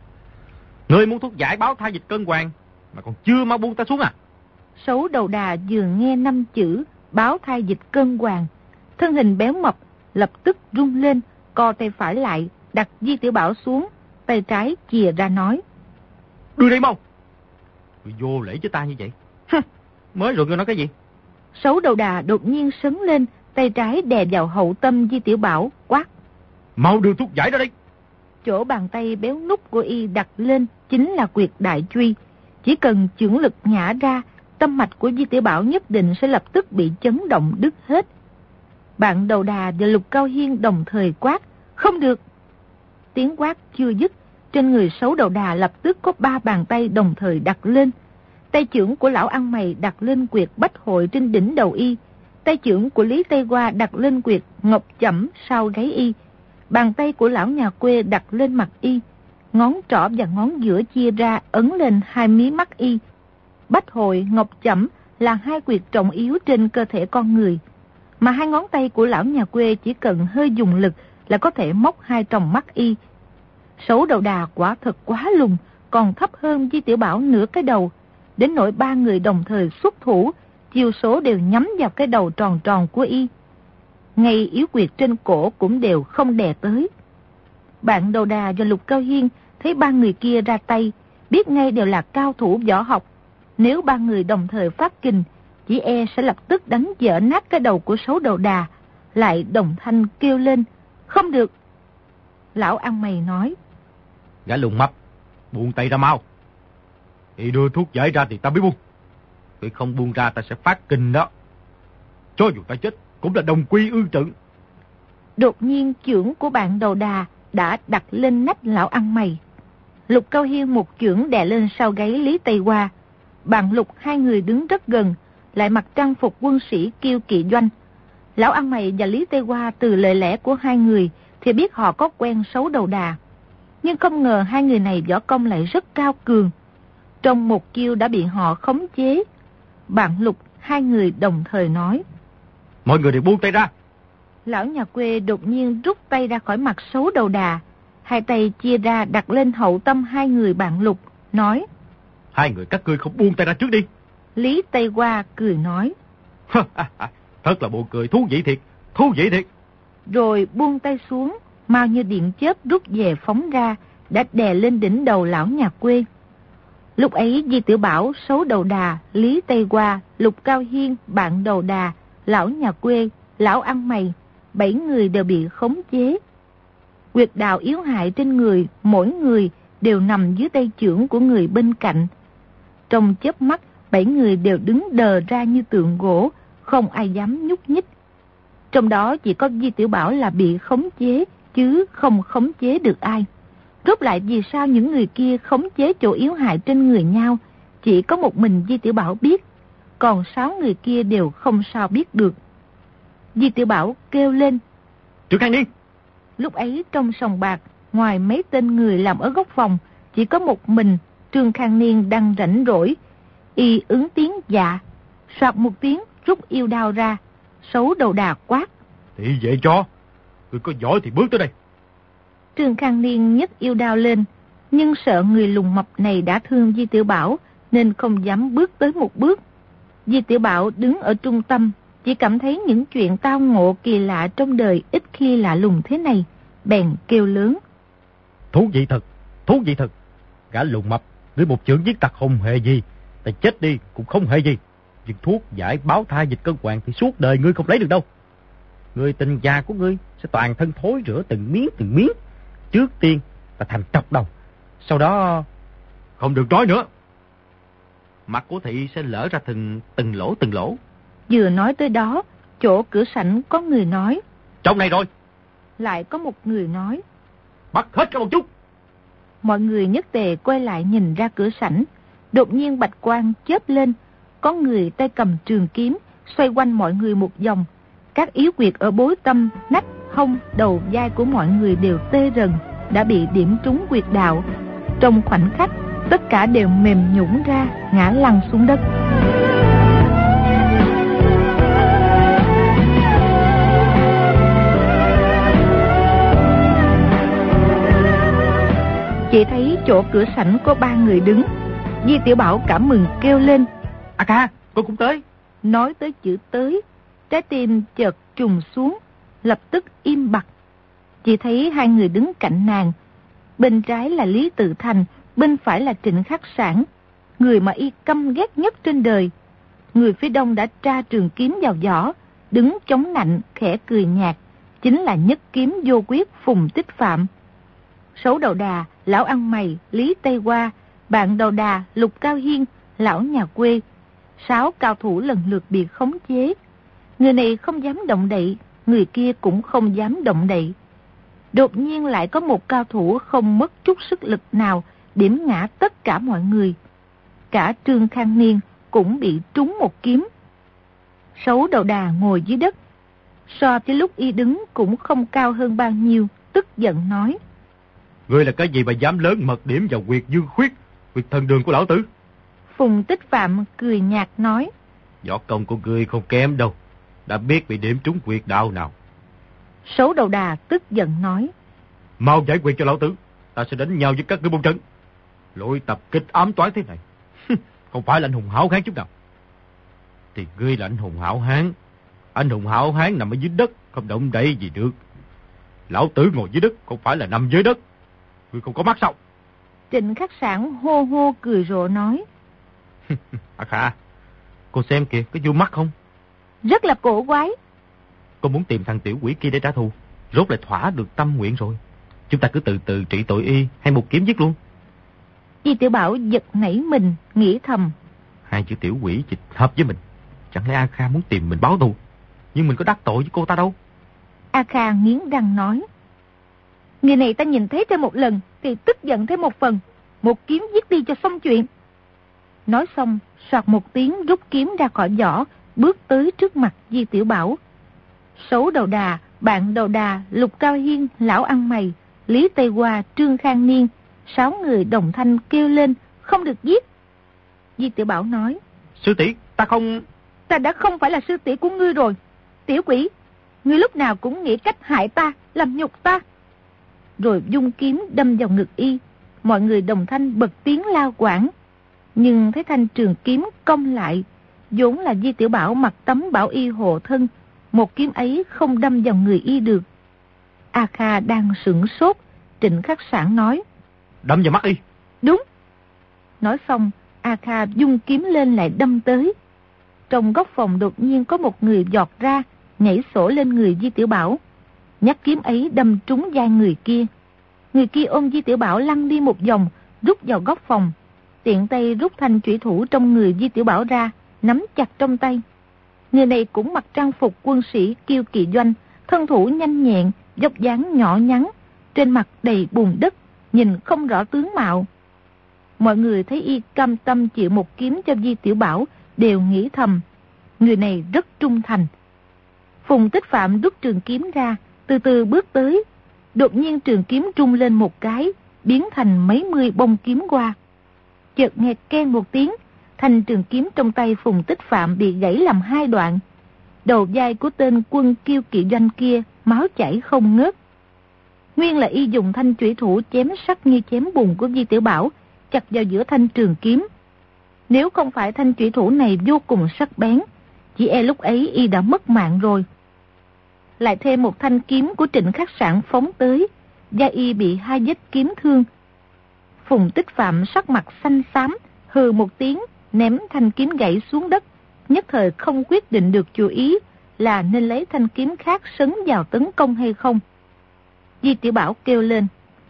Ngươi muốn thuốc giải báo thai dịch cân hoàng mà còn chưa mau buông ta xuống à? Xấu đầu đà vừa nghe năm chữ báo thai dịch cân hoàng, thân hình béo mập lập tức rung lên, co tay phải lại, đặt Di Tiểu Bảo xuống, tay trái chìa ra nói. Đưa đây mau. Ngươi vô lễ với ta như vậy. Mới rồi ngươi nói cái gì? Xấu đầu đà đột nhiên sấn lên, tay trái đè vào hậu tâm Di Tiểu Bảo, quát. Mau đưa thuốc giải ra đây. Chỗ bàn tay béo nút của y đặt lên chính là quyệt đại truy. Chỉ cần chưởng lực nhả ra, tâm mạch của Di Tiểu Bảo nhất định sẽ lập tức bị chấn động đứt hết. Bạn đầu đà và Lục Cao Hiên đồng thời quát. Không được. Tiếng quát chưa dứt, trên người xấu đầu đà lập tức có ba bàn tay đồng thời đặt lên. Tay chưởng của lão ăn mày đặt lên quyệt bách hội trên đỉnh đầu y. Tay chưởng của Lý Tây Hoa đặt lên quyệt ngọc chẩm sau gáy y. Bàn tay của lão nhà quê đặt lên mặt y. Ngón trỏ và ngón giữa chia ra ấn lên hai mí mắt y. Bách hội, ngọc chẩm là hai quyệt trọng yếu trên cơ thể con người. Mà hai ngón tay của lão nhà quê chỉ cần hơi dùng lực là có thể móc hai tròng mắt y. Xấu đầu đà quả thật quá lùn, còn thấp hơn Di Tiểu Bảo nửa cái đầu. Đến nỗi ba người đồng thời xuất thủ, chiêu số đều nhắm vào cái đầu tròn tròn của y. Ngay yếu quyệt trên cổ cũng đều không đè tới. Bạn đầu đà và Lục Cao Hiên thấy ba người kia ra tay, biết ngay đều là cao thủ võ học. Nếu ba người đồng thời phát kình, chỉ e sẽ lập tức đánh vỡ nát cái đầu của xấu đầu đà, lại đồng thanh kêu lên. Không được. Lão ăn mày nói. Gã lùn mập, buông tay ra mau. Thì đưa thuốc giải ra thì ta mới buông. Khi không buông ra ta sẽ phát kinh đó. Cho dù ta chết cũng là đồng quy ư trận. Đột nhiên chưởng của bạn đầu đà đã đặt lên nách lão ăn mày. Lục Cao Hiên một chưởng đè lên sau gáy Lý Tây Hoa. Bạn Lục hai người đứng rất gần, lại mặc trang phục quân sĩ kiêu kỵ doanh. Lão ăn mày và Lý Tây Hoa từ lời lẽ của hai người thì biết họ có quen xấu đầu đà. Nhưng không ngờ hai người này võ công lại rất cao cường. Trong một chiêu đã bị họ khống chế. Bạn Lục hai người đồng thời nói. Mọi người đều buông tay ra. Lão nhà quê đột nhiên rút tay ra khỏi mặt xấu đầu đà. Hai tay chia ra đặt lên hậu tâm hai người bạn Lục, nói. Hai người các ngươi không buông tay ra trước đi. Lý Tây Hoa cười nói. Thật là buồn cười, thú vị thiệt, thú vị thiệt. Rồi buông tay xuống, mau như điện chớp rút về phóng ra, đã đè lên đỉnh đầu lão nhà quê. Lúc ấy Di Tiểu Bảo, xấu đầu đà, Lý Tây Hoa, Lục Cao Hiên, bạn đầu đà, lão nhà quê, lão ăn mày, bảy người đều bị khống chế. Quyệt đạo yếu hại trên người, mỗi người đều nằm dưới tay chưởng của người bên cạnh. Trong chớp mắt, bảy người đều đứng đờ ra như tượng gỗ, không ai dám nhúc nhích. Trong đó chỉ có Di Tiểu Bảo là bị khống chế, chứ không khống chế được ai. Rốt lại vì sao những người kia khống chế chỗ yếu hại trên người nhau, chỉ có một mình Di Tiểu Bảo biết, còn sáu người kia đều không sao biết được. Di Tiểu Bảo kêu lên. Trương Khang Niên. Lúc ấy trong sòng bạc, ngoài mấy tên người làm ở góc phòng, chỉ có một mình Trương Khang Niên đang rảnh rỗi. Y ứng tiếng dạ, soạt một tiếng rút yêu đao ra, xấu đầu đà quát. Thì vậy cho, người có giỏi thì bước tới đây. Trương Khang Niên nhấc yêu đao lên, nhưng sợ người lùn mập này đã thương Di Tiểu Bảo nên không dám bước tới một bước. Di Tiểu Bảo đứng ở trung tâm, chỉ cảm thấy những chuyện tao ngộ kỳ lạ trong đời ít khi lạ lùng thế này, bèn kêu lớn. Thú vị thật, thú vị thật. Gã lùn mập, ngươi một chưởng giết ta không hề gì, ta chết đi cũng không hề gì. Nhưng thuốc giải báo thai dịch cân hoàng thì suốt đời ngươi không lấy được đâu. Người tình già của ngươi sẽ toàn thân thối rữa từng miếng từng miếng. Trước tiên ta thành trọc đầu, sau đó... Không được nói nữa. Mặt của thị sẽ lở ra từng, từng lỗ từng lỗ. Vừa nói tới đó, chỗ cửa sảnh có người nói. Trong này rồi. Lại có một người nói. Bắt hết ra một chút. Mọi người nhất tề quay lại nhìn ra cửa sảnh. Đột nhiên bạch quang chớp lên. Có người tay cầm trường kiếm xoay quanh mọi người một vòng. Các yếu quyệt ở bối tâm, nách, hông, đầu, vai của mọi người đều tê rần, đã bị điểm trúng quyệt đạo. Trong khoảnh khắc, tất cả đều mềm nhũn ra, ngã lăn xuống đất. Chỉ thấy chỗ cửa sảnh có ba người đứng. Di Tiểu Bảo cảm mừng kêu lên. A ca, cô cũng tới. Nói tới chữ tới, trái tim chợt trùng xuống, lập tức im bặt. Chỉ thấy hai người đứng cạnh nàng. Bên trái là Lý Tự Thành, bên phải là Trịnh Khắc Sản, người mà y căm ghét nhất trên đời. Người phía đông đã tra trường kiếm vào vỏ, đứng chống nạnh khẽ cười nhạt, chính là nhất kiếm vô quyết Phùng Tích Phạm. Sấu Đầu Đà, lão ăn mày Lý Tây Hoa, bạn Đầu Đà Lục Cao Hiên, lão nhà quê. Sáu cao thủ lần lượt bị khống chế. Người này không dám động đậy, người kia cũng không dám động đậy. Đột nhiên lại có một cao thủ không mất chút sức lực nào điểm ngã tất cả mọi người. Cả Trương Khang Niên cũng bị trúng một kiếm. Sấu Đầu Đà ngồi dưới đất, so với lúc y đứng cũng không cao hơn bao nhiêu, tức giận nói. Ngươi là cái gì mà dám lớn mật điểm vào quyệt Dương Khuyết, quyệt thần đường của lão tử? Phùng Tích Phạm cười nhạt nói. Võ công của ngươi không kém đâu, đã biết bị điểm trúng quyệt đạo nào. Sấu Đầu Đà tức giận nói. Mau giải quyết cho lão tử, ta sẽ đánh nhau với các ngươi một trận. Lỗi tập kích ám toán thế này, không phải là anh hùng hảo hán chút nào. Thì ngươi là anh hùng hảo hán, anh hùng hảo hán nằm ở dưới đất, không động đậy gì được. Lão tử ngồi dưới đất, không phải là nằm dưới đất. Ngươi không có mắt sao? Trịnh Khắc Sản hô hô cười rộ nói. À Khả, cô xem kìa, có vui mắt không? Rất là cổ quái. Cô muốn tìm thằng tiểu quỷ kia để trả thù, rốt lại thỏa được tâm nguyện rồi. Chúng ta cứ từ từ trị tội y, hay một kiếm giết luôn. Di Tiểu Bảo giật nảy mình, nghĩ thầm. Hai chữ tiểu quỷ chỉ hợp với mình. Chẳng lẽ A Kha muốn tìm mình báo thù? Nhưng mình có đắc tội với cô ta đâu. A Kha nghiến răng nói. Người này ta nhìn thấy thêm một lần thì tức giận thêm một phần. Một kiếm giết đi cho xong chuyện. Nói xong, soạt một tiếng rút kiếm ra khỏi vỏ, bước tới trước mặt Di Tiểu Bảo. Sấu Đầu Đà, bạn Đầu Đà, Lục Cao Hiên, lão ăn mày, Lý Tây Hoa, Trương Khang Niên, sáu người đồng thanh kêu lên, không được giết. Di Tiểu Bảo nói. Sư tỷ, ta không... Ta đã không phải là sư tỷ của ngươi rồi. Tiểu quỷ, ngươi lúc nào cũng nghĩ cách hại ta, làm nhục ta. Rồi dung kiếm đâm vào ngực y. Mọi người đồng thanh bật tiếng lao quảng. Nhưng thấy thanh trường kiếm cong lại. Vốn là Di Tiểu Bảo mặc tấm bảo y hộ thân, một kiếm ấy không đâm vào người y được. A Kha đang sửng sốt. Trịnh Khắc Sản nói. Đâm vào mắt y. Đúng. Nói xong, A Kha dung kiếm lên lại đâm tới. Trong góc phòng đột nhiên có một người giọt ra, nhảy sổ lên người Di Tiểu Bảo. Nhát kiếm ấy đâm trúng vai người kia. Người kia ôm Di Tiểu Bảo lăn đi một vòng, rút vào góc phòng. Tiện tay rút thanh chủy thủ trong người Di Tiểu Bảo ra, nắm chặt trong tay. Người này cũng mặc trang phục quân sĩ Kiêu Kỵ Doanh, thân thủ nhanh nhẹn, dốc dáng nhỏ nhắn, trên mặt đầy bùn đất, nhìn không rõ tướng mạo. Mọi người thấy y cam tâm chịu một kiếm cho Di Tiểu Bảo, đều nghĩ thầm, người này rất trung thành. Phùng Tích Phạm rút trường kiếm ra, từ từ bước tới. Đột nhiên trường kiếm rung lên một cái, biến thành mấy mươi bông kiếm qua. Chợt nghe keng một tiếng, thanh trường kiếm trong tay Phùng Tích Phạm bị gãy làm hai đoạn. Đầu vai của tên quân Kiêu Kỵ Doanh kia máu chảy không ngớt. Nguyên là y dùng thanh chủy thủ chém sắc như chém bùn của Di Tiểu Bảo, chặt vào giữa thanh trường kiếm. Nếu không phải thanh chủy thủ này vô cùng sắc bén, chỉ e lúc ấy y đã mất mạng rồi. Lại thêm một thanh kiếm của Trịnh Khắc Sảng phóng tới, da y bị hai vết kiếm thương. Phùng Tích Phạm sắc mặt xanh xám, hừ một tiếng, ném thanh kiếm gãy xuống đất, nhất thời không quyết định được chú ý là nên lấy thanh kiếm khác sấn vào tấn công hay không. Di Tiểu Bảo kêu lên.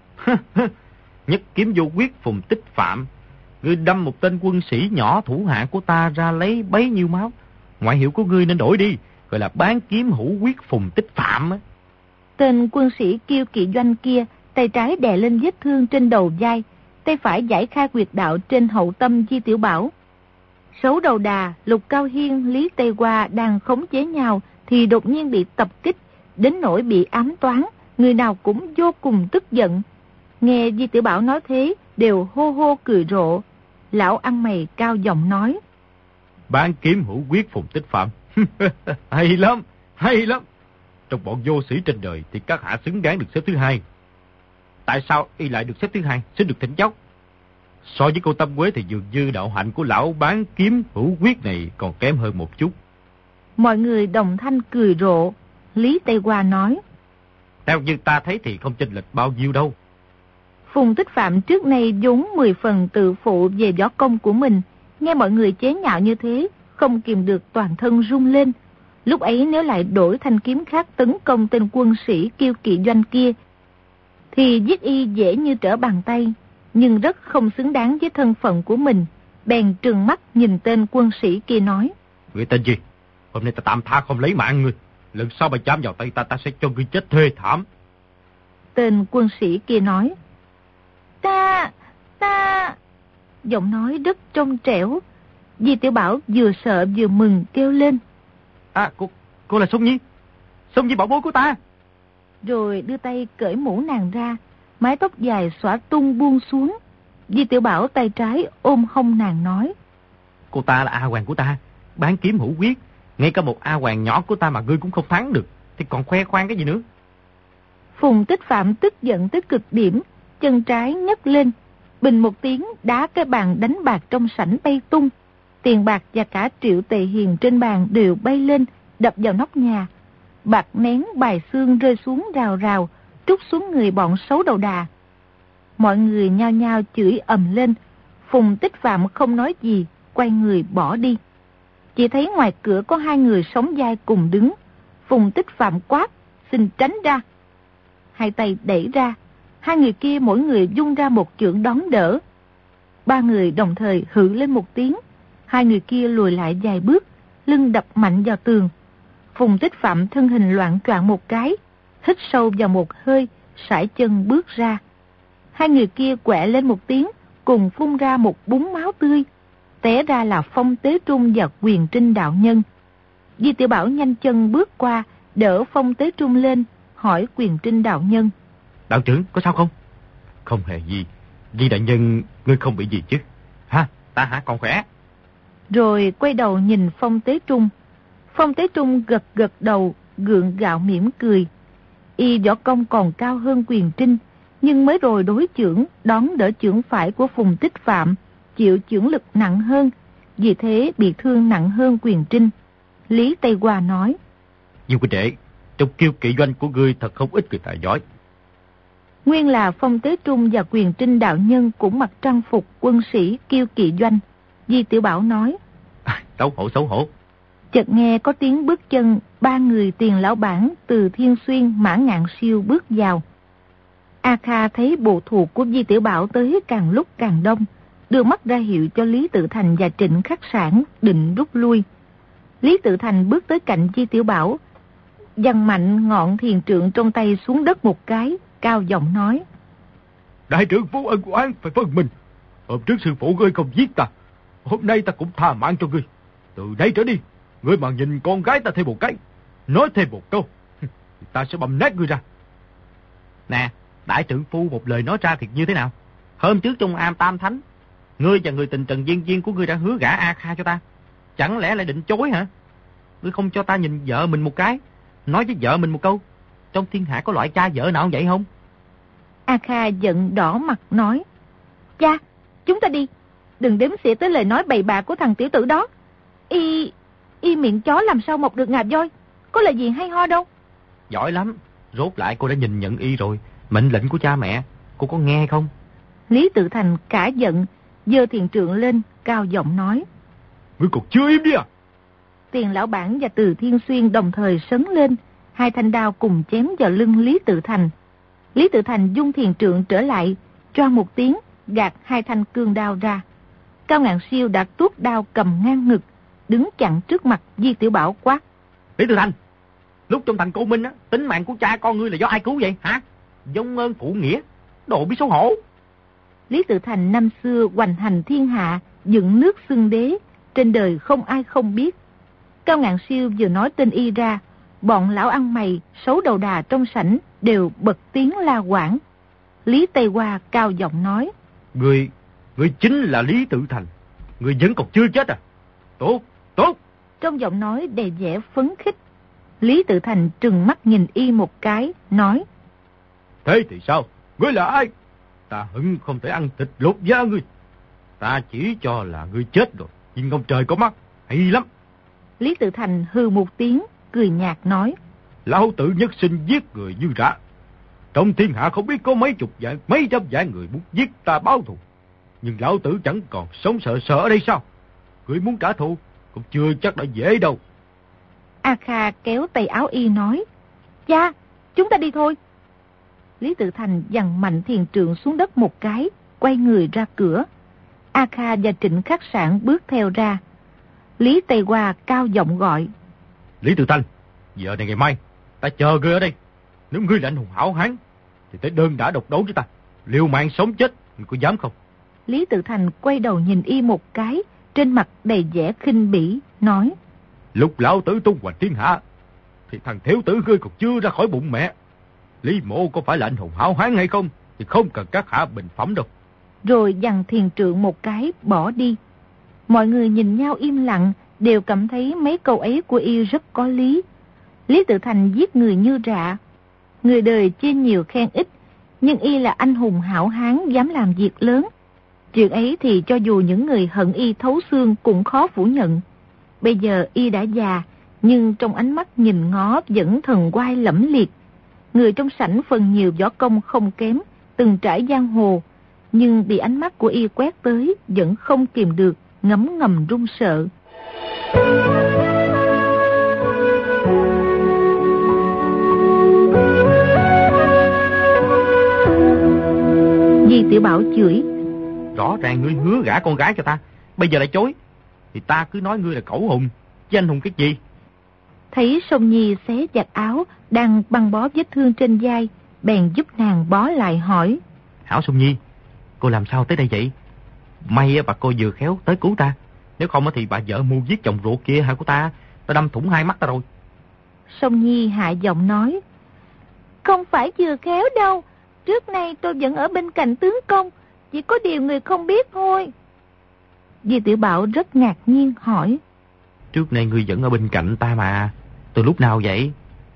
Nhất kiếm vô quyết Phùng Tích Phạm, ngươi đâm một tên quân sĩ nhỏ thủ hạ của ta ra lấy bấy nhiêu máu. Ngoại hiệu của ngươi nên đổi đi, gọi là Bán Kiếm Hữu Quyết Phùng Tích Phạm á. Tên quân sĩ Kiêu Kỵ Doanh kia, tay trái đè lên vết thương trên đầu vai, tay phải giải khai quyệt đạo trên hậu tâm Di Tiểu Bảo. Sấu Đầu Đà, Lục Cao Hiên, Lý Tây Hoa đang khống chế nhau thì đột nhiên bị tập kích, đến nỗi bị ám toán, người nào cũng vô cùng tức giận. Nghe Di Tiểu Bảo nói thế, đều hô hô cười rộ. Lão ăn mày cao giọng nói. Bán Kiếm Hữu Quyết Phùng Tích Phạm. Hay lắm, hay lắm. Trong bọn vô sĩ trên đời thì các hạ xứng đáng được xếp thứ hai. Tại sao y lại được xếp thứ hai, xin được thỉnh giáo? So với cô Tâm Quế thì dường như đạo hạnh của lão Bán Kiếm Hữu Quyết này còn kém hơn một chút. Mọi người đồng thanh cười rộ. Lý Tây Hoa nói. Theo như ta thấy thì không chênh lệch bao nhiêu đâu. Phùng Tích Phạm trước nay vốn mười phần tự phụ về võ công của mình, nghe mọi người chế nhạo như thế, không kìm được toàn thân rung lên. Lúc ấy nếu lại đổi thanh kiếm khác tấn công tên quân sĩ Kiêu Kỵ Doanh kia, thì giết y dễ như trở bàn tay, nhưng rất không xứng đáng với thân phận của mình. Bèn trừng mắt nhìn tên quân sĩ kia nói. Người tên gì? Hôm nay ta tạm tha không lấy mạng ngươi. Lần sau mà chạm vào tay ta, ta sẽ cho ngươi chết thê thảm. Tên quân sĩ kia nói. Ta, ta... Giọng nói rất trong trẻo. Di Tiểu Bảo vừa sợ vừa mừng kêu lên. À, cô, cô là Sông Nhi. Sông Nhi bảo bối của ta. Rồi đưa tay cởi mũ nàng ra, mái tóc dài xõa tung buông xuống. Di Tiểu Bảo tay trái ôm hông nàng nói. Cô ta là A Hoàng của ta, Bán Kiếm Hữu Quyết. Ngay cả một A Hoàng nhỏ của ta mà ngươi cũng không thắng được, thì còn khoe khoang cái gì nữa? Phùng Tích Phạm tức giận tới cực điểm, chân trái nhấc lên, bình một tiếng đá cái bàn đánh bạc trong sảnh bay tung. Tiền bạc và cả triệu tệ hiền trên bàn đều bay lên, đập vào nóc nhà. Bạc nén bài xương rơi xuống rào rào, trút xuống người bọn Sấu Đầu Đà. Mọi người nhao nhao chửi ầm lên. Phùng Tích Phạm không nói gì, quay người bỏ đi. Chỉ thấy ngoài cửa có hai người sóng vai cùng đứng. Phùng Tích Phạm quát, xin tránh ra. Hai tay đẩy ra, hai người kia mỗi người vung ra một chưởng đón đỡ. Ba người đồng thời hự lên một tiếng. Hai người kia lùi lại vài bước, lưng đập mạnh vào tường. Phùng Tích Phạm thân hình loạn choạng một cái, hít sâu vào một hơi, sải chân bước ra. Hai người kia quẹ lên một tiếng, cùng phun ra một búng máu tươi. Té ra là Phong Tế Trung và Quyền Trinh đạo nhân. Di Tiểu Bảo nhanh chân bước qua, đỡ Phong Tế Trung lên, hỏi Quyền Trinh đạo nhân. Đạo trưởng, có sao không? Không hề gì. Di đại nhân, ngươi không bị gì chứ? Ha, ta hả, còn khỏe. Rồi quay đầu nhìn Phong Tế Trung. Phong Tế Trung gật gật đầu, gượng gạo mỉm cười. Y võ công còn cao hơn Quyền Trinh, nhưng mới rồi đối chưởng, đón đỡ chưởng phải của Phùng Tích Phạm, chịu chưởng lực nặng hơn, vì thế bị thương nặng hơn Quyền Trinh. Lý Tây Hoa nói. Diêu huynh đệ, trong Kiêu Kỵ Doanh của ngươi thật không ít người tài giỏi. Nguyên là Phong Tế Trung và Quyền Trinh đạo nhân cũng mặc trang phục quân sĩ Kiêu Kỵ Doanh. Di Tiểu Bảo nói. À, xấu hổ xấu hổ. Chợt nghe có tiếng bước chân, ba người Tiền lão bản từ Thiên Xuyên, Mã Ngạn Siêu bước vào. A Kha thấy bộ thuộc của Di Tiểu Bảo tới càng lúc càng đông, đưa mắt ra hiệu cho Lý Tự Thành và Trịnh Khắc Sảng định rút lui. Lý Tự Thành bước tới cạnh Di Tiểu Bảo, giằng mạnh ngọn thiền trượng trong tay xuống đất một cái, cao giọng nói. Đại trưởng phu ân oán phải phân mình. Hôm trước sư phụ ngươi không giết ta, hôm nay ta cũng tha mạng cho ngươi. Từ đây trở đi, ngươi mà nhìn con gái ta thêm một cái, nói thêm một câu, ta sẽ bầm nát ngươi ra. Nè, đại trưởng phu một lời nói ra thiệt như thế nào? Hôm trước trong am Tam Thánh, ngươi và người tình Trần Viên Viên của ngươi đã hứa gả A Kha cho ta. Chẳng lẽ lại định chối hả? Ngươi không cho ta nhìn vợ mình một cái, nói với vợ mình một câu. Trong thiên hạ có loại cha vợ nào vậy không? A Kha giận đỏ mặt nói: Cha, chúng ta đi, đừng đếm xỉa tới lời nói bậy bạ của thằng tiểu tử đó. Y, y miệng chó làm sao mọc được ngà voi, có lời gì hay ho đâu. Giỏi lắm, rốt lại cô đã nhìn nhận y rồi, mệnh lệnh của cha mẹ, cô có nghe không? Lý Tự Thành cả giận, giơ thiền trượng lên, cao giọng nói: Ngươi còn chưa im đi à? Tiền lão bản và Từ Thiên Xuyên đồng thời sấn lên, hai thanh đao cùng chém vào lưng Lý Tự Thành. Lý Tự Thành dung thiền trượng trở lại, choang một tiếng, gạt hai thanh cương đao ra. Cao Ngạn Siêu đã tuốt đao cầm ngang ngực, đứng chặn trước mặt Di Tiểu Bảo quát: Lý Tự Thành, lúc trong thành Cô Minh á, tính mạng của cha con ngươi là do ai cứu vậy hả? Vong ơn phụ nghĩa, đồ biết xấu hổ. Lý Tự Thành năm xưa hoành hành thiên hạ, dựng nước xưng đế, trên đời không ai không biết. Cao Ngạn Siêu vừa nói tên y ra, bọn lão ăn mày, xấu đầu đà trong sảnh đều bật tiếng la quảng. Lý Tây Hoa cao giọng nói: Ngươi, ngươi chính là Lý Tự Thành, ngươi vẫn còn chưa chết à? Tốt, tốt. Trong giọng nói đầy vẻ phấn khích. Lý Tự Thành trừng mắt nhìn y một cái, nói: Thế thì sao? Ngươi là ai? Ta hận không thể ăn thịt lột da ngươi. Ta chỉ cho là ngươi chết rồi, nhưng ông trời có mắt, hay lắm. Lý Tự Thành hừ một tiếng, cười nhạt nói: Lão tử nhất sinh giết người như rã. Trong thiên hạ không biết có mấy chục vạn, mấy trăm vạn người muốn giết ta báo thù. Nhưng lão tử chẳng còn sống sợ sợ ở đây sao? Ngươi muốn trả thù, cũng chưa chắc đã dễ đâu. A Kha kéo tay áo y nói: Cha, chúng ta đi thôi. Lý Tự Thành giằng mạnh thiền trượng xuống đất một cái, quay người ra cửa. A Kha và Trịnh Khắc Sản bước theo ra. Lý Tây Hoa cao giọng gọi: Lý Tự Thành, giờ này ngày mai, ta chờ ngươi ở đây. Nếu ngươi là anh hùng hảo hán, thì tới đơn đã độc đấu với ta. Liều mạng sống chết, ngươi có dám không? Lý Tự Thành quay đầu nhìn y một cái, trên mặt đầy vẻ khinh bỉ, nói: Lúc lão tử tung hoành thiên hạ, thì thằng thiếu tử ngươi còn chưa ra khỏi bụng mẹ. Lý Mộ có phải là anh hùng hảo hán hay không, thì không cần các hạ bình phẩm đâu. Rồi giằng thiền trượng một cái, bỏ đi. Mọi người nhìn nhau im lặng, đều cảm thấy mấy câu ấy của y rất có lý. Lý Tự Thành giết người như rạ. Người đời chê nhiều khen ít, nhưng y là anh hùng hảo hán dám làm việc lớn. Chuyện ấy thì cho dù những người hận y thấu xương cũng khó phủ nhận. Bây giờ y đã già, nhưng trong ánh mắt nhìn ngó vẫn thần oai lẫm liệt. Người trong sảnh phần nhiều võ công không kém, từng trải giang hồ, nhưng bị ánh mắt của y quét tới vẫn không kìm được, ngấm ngầm run sợ. Di Tiểu Bảo chửi: Rõ ràng ngươi hứa gả con gái cho ta, bây giờ lại chối, thì ta cứ nói ngươi là cẩu hùng, chứ anh hùng cái gì? Thấy Song Nhi xé giặt áo, đang băng bó vết thương trên vai, bèn giúp nàng bó lại, hỏi: Hảo Song Nhi, cô làm sao tới đây vậy? May bà cô vừa khéo tới cứu ta, nếu không thì bà vợ mưu giết chồng ruột kia hả của ta, ta đâm thủng hai mắt ta rồi. Song Nhi hạ giọng nói: Không phải vừa khéo đâu, trước nay tôi vẫn ở bên cạnh tướng công, chỉ có điều người không biết thôi. Di Tiểu Bảo rất ngạc nhiên hỏi: Trước nay ngươi vẫn ở bên cạnh ta mà, từ lúc nào vậy?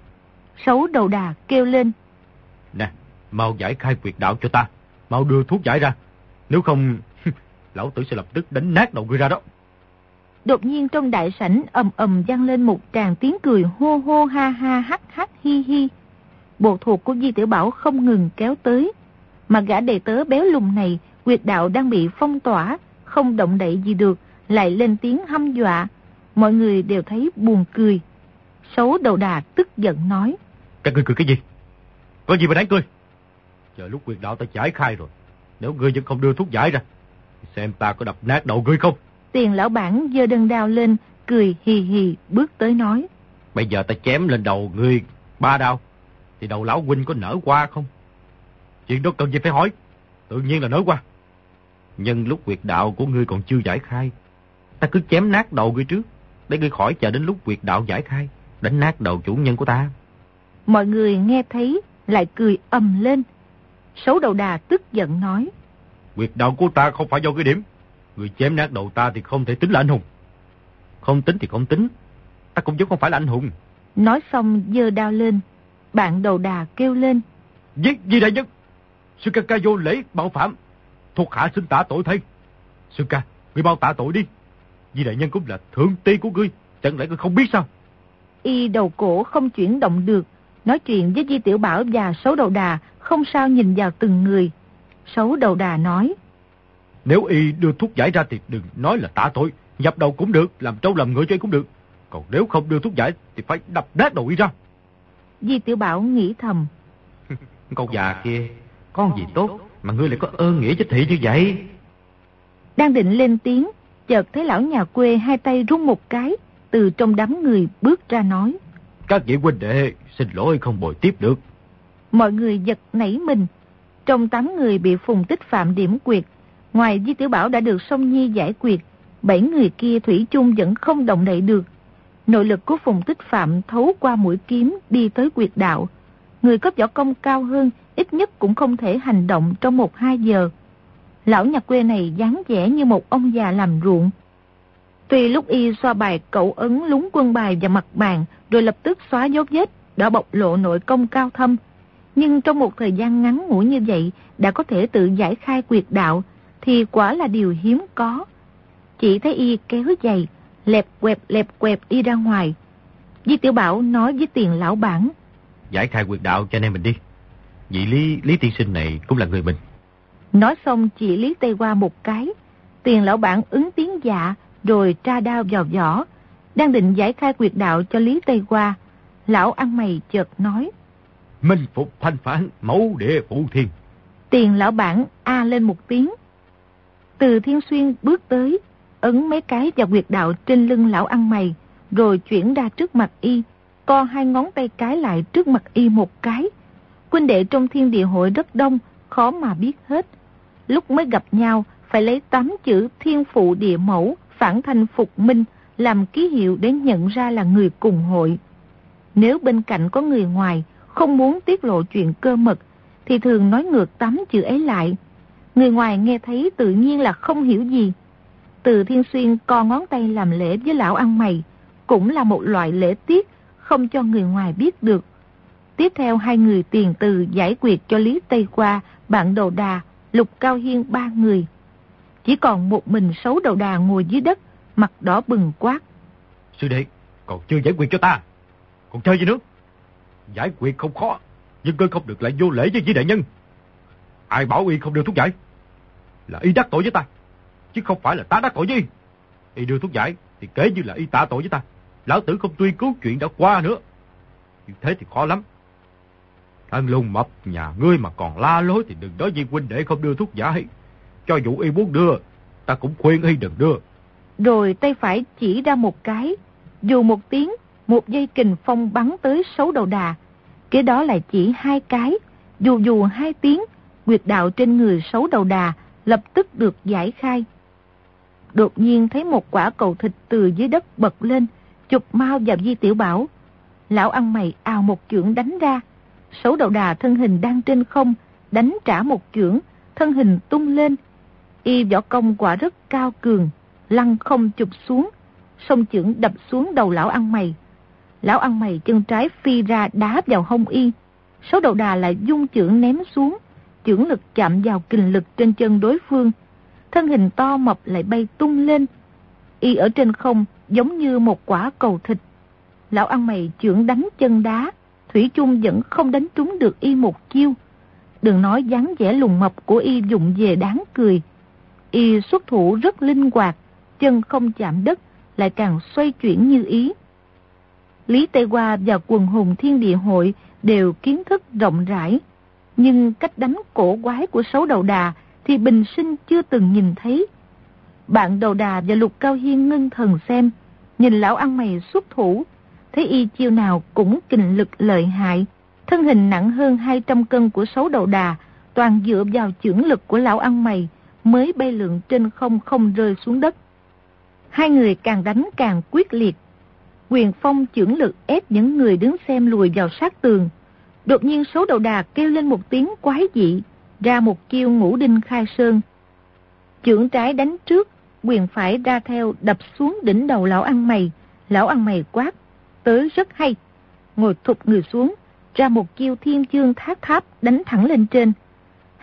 Sấu đầu đà kêu lên: Nè, mau giải khai quyệt đạo cho ta, mau đưa thuốc giải ra, nếu không lão tử sẽ lập tức đánh nát đầu ngươi ra đó. Đột nhiên trong đại sảnh ầm ầm vang lên một tràng tiếng cười hô hô ha ha hắc hắc hi hi. Bộ thuộc của Di Tiểu Bảo không ngừng kéo tới, mà gã đầy tớ béo lùn này quyệt đạo đang bị phong tỏa, không động đậy gì được, lại lên tiếng hăm dọa. Mọi người đều thấy buồn cười. Sấu đầu đà tức giận nói: Các ngươi cười cái gì? Có gì mà đáng cười? Chờ lúc quyệt đạo ta giải khai rồi, nếu ngươi vẫn không đưa thuốc giải ra, thì xem ta có đập nát đầu ngươi không. Tiền lão bản giơ đơn đao lên, cười hì hì bước tới nói: Bây giờ ta chém lên đầu ngươi ba đao, thì đầu lão huynh có nở qua không? Chuyện đó cần gì phải hỏi, tự nhiên là nở qua. Nhưng lúc quyệt đạo của ngươi còn chưa giải khai, ta cứ chém nát đầu ngươi trước, để ngươi khỏi chờ đến lúc quyệt đạo giải khai, đánh nát đầu chủ nhân của ta. Mọi người nghe thấy lại cười ầm lên. Sấu đầu đà tức giận nói: Quyệt đạo của ta không phải do cái điểm, người chém nát đầu ta thì không thể tính là anh hùng. Không tính thì không tính, ta cũng giống không phải là anh hùng. Nói xong giơ đao lên. Bạn đầu đà kêu lên: Giết Di đại nhân! Sư ca ca vô lễ mạo phạm, thuộc hạ xin tạ tội thay. Sư ca, ngươi mau tạ tội đi. Di đại nhân cũng là thượng ti của ngươi, chẳng lẽ ngươi không biết sao? Y đầu cổ không chuyển động được, nói chuyện với Di Tiểu Bảo và Sấu Đầu Đà không sao nhìn vào từng người. Sấu Đầu Đà nói: Nếu y đưa thuốc giải ra thì đừng nói là tạ tội, nhập đầu cũng được, làm trâu làm ngựa chơi cũng được. Còn nếu không đưa thuốc giải thì phải đập nát đầu y ra. Di Tiểu Bảo nghĩ thầm: Con già kia, con gì tốt mà ngươi lại có ơn nghĩa với thị như vậy? Đang định lên tiếng, chợt thấy lão nhà quê hai tay rung một cái, từ trong đám người bước ra nói: Các vị huynh đệ, xin lỗi không bồi tiếp được. Mọi người giật nảy mình. Trong tám người bị Phùng Tích Phạm điểm quyệt, ngoài Di Tiểu Bảo đã được Song Nhi giải quyệt, bảy người kia thủy chung vẫn không động đậy được. Nội lực của Phùng Tích Phạm thấu qua mũi kiếm đi tới quyệt đạo. Người có võ công cao hơn ít nhất cũng không thể hành động trong một hai giờ. Lão nhà quê này dáng vẻ như một ông già làm ruộng. Tuy lúc y xoa bài cẩu ấn lúng quân bài và mặt bàn, rồi lập tức xóa dấu vết, đã bộc lộ nội công cao thâm, nhưng trong một thời gian ngắn ngủi như vậy đã có thể tự giải khai quyệt đạo, thì quả là điều hiếm có. Chỉ thấy y kéo giày, lẹp quẹp lẹp quẹp y ra ngoài. Di Tiểu Bảo nói với Tiền lão bản: Giải khai quyệt đạo cho anh em mình đi. Vị Lý Lý tiên sinh này cũng là người mình. Nói xong chỉ Lý Tây qua một cái. Tiền lão bản ứng tiếng dạ, rồi tra đao vào vỏ, đang định giải khai quyệt đạo cho Lý Tây qua. Lão ăn mày chợt nói: Minh phục thanh phản, mẫu địa phụ thiên. Tiền lão bản a lên một tiếng. Từ Thiên Xuyên bước tới, ấn mấy cái vào quyệt đạo trên lưng lão ăn mày, rồi chuyển ra trước mặt y, co hai ngón tay cái lại trước mặt y một cái. Huynh đệ trong Thiên Địa hội rất đông, khó mà biết hết. Lúc mới gặp nhau phải lấy tám chữ Thiên Phụ Địa Mẫu phản thành Phục Minh làm ký hiệu để nhận ra là người cùng hội. Nếu bên cạnh có người ngoài không muốn tiết lộ chuyện cơ mật thì thường nói ngược tám chữ ấy lại. Người ngoài nghe thấy tự nhiên là không hiểu gì. Từ Thiên Xuyên co ngón tay làm lễ với lão ăn mày, cũng là một loại lễ tiết không cho người ngoài biết được. Tiếp theo hai người Tiền Từ giải quyết cho Lý Tây qua, bạn Đầu Đà, Lục Cao Hiên ba người. Chỉ còn một mình Sấu Đầu Đà ngồi dưới đất, mặt đỏ bừng quát: Sư đệ, còn chưa giải quyết cho ta, còn chơi gì nữa? Giải quyết không khó, nhưng ngươi không được lại vô lễ với Di đại nhân. Ai bảo y không đưa thuốc giải? Là y đắc tội với ta, chứ không phải là ta đắc tội với y. Y đưa thuốc giải thì kể như là y tạ tội với ta. Lão tử không truy cứu chuyện đã qua nữa. Như thế thì khó lắm. Thân lùng mập nhà ngươi mà còn la lối thì đừng nói với huynh đệ không đưa thuốc giải. Cho dù y muốn đưa, ta cũng khuyên y đừng đưa. Rồi tay phải chỉ ra một cái, dù một tiếng, một dây kình phong bắn tới Sấu Đầu Đà. Kế đó lại chỉ hai cái, dù dù hai tiếng, quyệt đạo trên người Sấu Đầu Đà lập tức được giải khai. Đột nhiên thấy một quả cầu thịt từ dưới đất bật lên, chụp mau vào Di Tiểu Bảo. Lão ăn mày ào một chưởng đánh ra. Sấu Đầu Đà thân hình đang trên không, đánh trả một chưởng, thân hình tung lên. Y võ công quả rất cao cường, lăn không chụp xuống, song chưởng đập xuống đầu lão ăn mày. Lão ăn mày chân trái phi ra đá vào hông y. Sấu Đầu Đà lại dung chưởng ném xuống, chưởng lực chạm vào kình lực trên chân đối phương. Thân hình to mập lại bay tung lên. Y ở trên không giống như một quả cầu thịt. Lão ăn mày chưởng đánh chân đá, thủy chung vẫn không đánh trúng được y một chiêu. Đừng nói dáng vẻ lùn mập của y dụng về đáng cười. Y xuất thủ rất linh hoạt, chân không chạm đất, lại càng xoay chuyển như ý. Lý Tây Hoa và quần hùng Thiên Địa hội đều kiến thức rộng rãi, nhưng cách đánh cổ quái của Sấu Đầu Đà thì bình sinh chưa từng nhìn thấy. Bạn Đầu Đà và Lục Cao Hiên ngưng thần xem, nhìn lão ăn mày xuất thủ, thấy y chiêu nào cũng kình lực lợi hại. Thân hình nặng hơn hai trăm cân của Sấu Đầu Đà, toàn dựa vào chưởng lực của lão ăn mày mới bay lượn trên không không rơi xuống đất. Hai người càng đánh càng quyết liệt. Quyền phong chưởng lực ép những người đứng xem lùi vào sát tường. Đột nhiên Sấu Đầu Đà kêu lên một tiếng quái dị, ra một chiêu ngũ đinh khai sơn. Chưởng trái đánh trước, quyền phải ra theo đập xuống đỉnh đầu lão ăn mày. Lão ăn mày quát: Tới rất hay. Ngồi thụp người xuống, ra một chiêu thiên chương thác tháp đánh thẳng lên trên.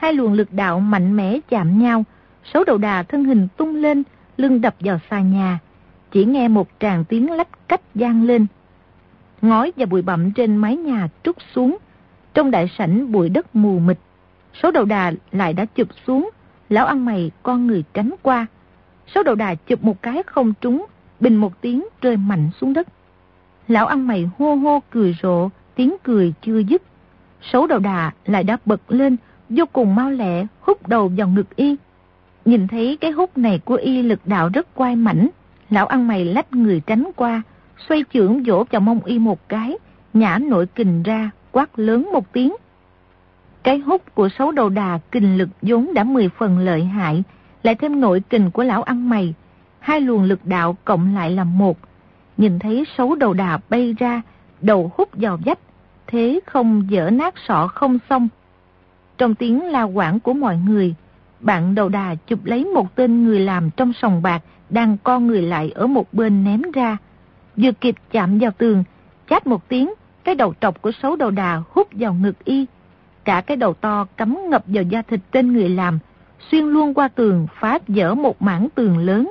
Hai luồng lực đạo mạnh mẽ chạm nhau, Sáu Đầu Đà thân hình tung lên, lưng đập vào xà nhà. Chỉ nghe một tràng tiếng lách cách vang lên. Ngói và bụi bặm trên mái nhà trút xuống. Trong đại sảnh bụi đất mù mịt. Sáu Đầu Đà lại đã chụp xuống. Lão ăn mày con người tránh qua. Sáu Đầu Đà chụp một cái không trúng, bình một tiếng rơi mạnh xuống đất. Lão ăn mày hô hô cười rộ, tiếng cười chưa dứt. Sáu Đầu Đà lại đã bật lên, vô cùng mau lẹ hút đầu vào ngực y. Nhìn thấy cái hút này của y lực đạo rất quai mảnh, lão ăn mày lách người tránh qua, xoay chưởng vỗ vào mông y một cái, nhả nội kình ra, quát lớn một tiếng. Cái hút của Sáu Đầu Đà kình lực vốn đã mười phần lợi hại, lại thêm nội kình của lão ăn mày, hai luồng lực đạo cộng lại là một. Nhìn thấy Sáu Đầu Đà bay ra, đầu hút vào vách, thế không dở nát sọ không xong. Trong tiếng la quảng của mọi người, bạn Đầu Đà chụp lấy một tên người làm trong sòng bạc đang co người lại ở một bên ném ra. Vừa kịp chạm vào tường, chát một tiếng, cái đầu trọc của Sáu Đầu Đà hút vào ngực y. Cả cái đầu to cắm ngập vào da thịt tên người làm, xuyên luôn qua tường, phá vỡ một mảng tường lớn.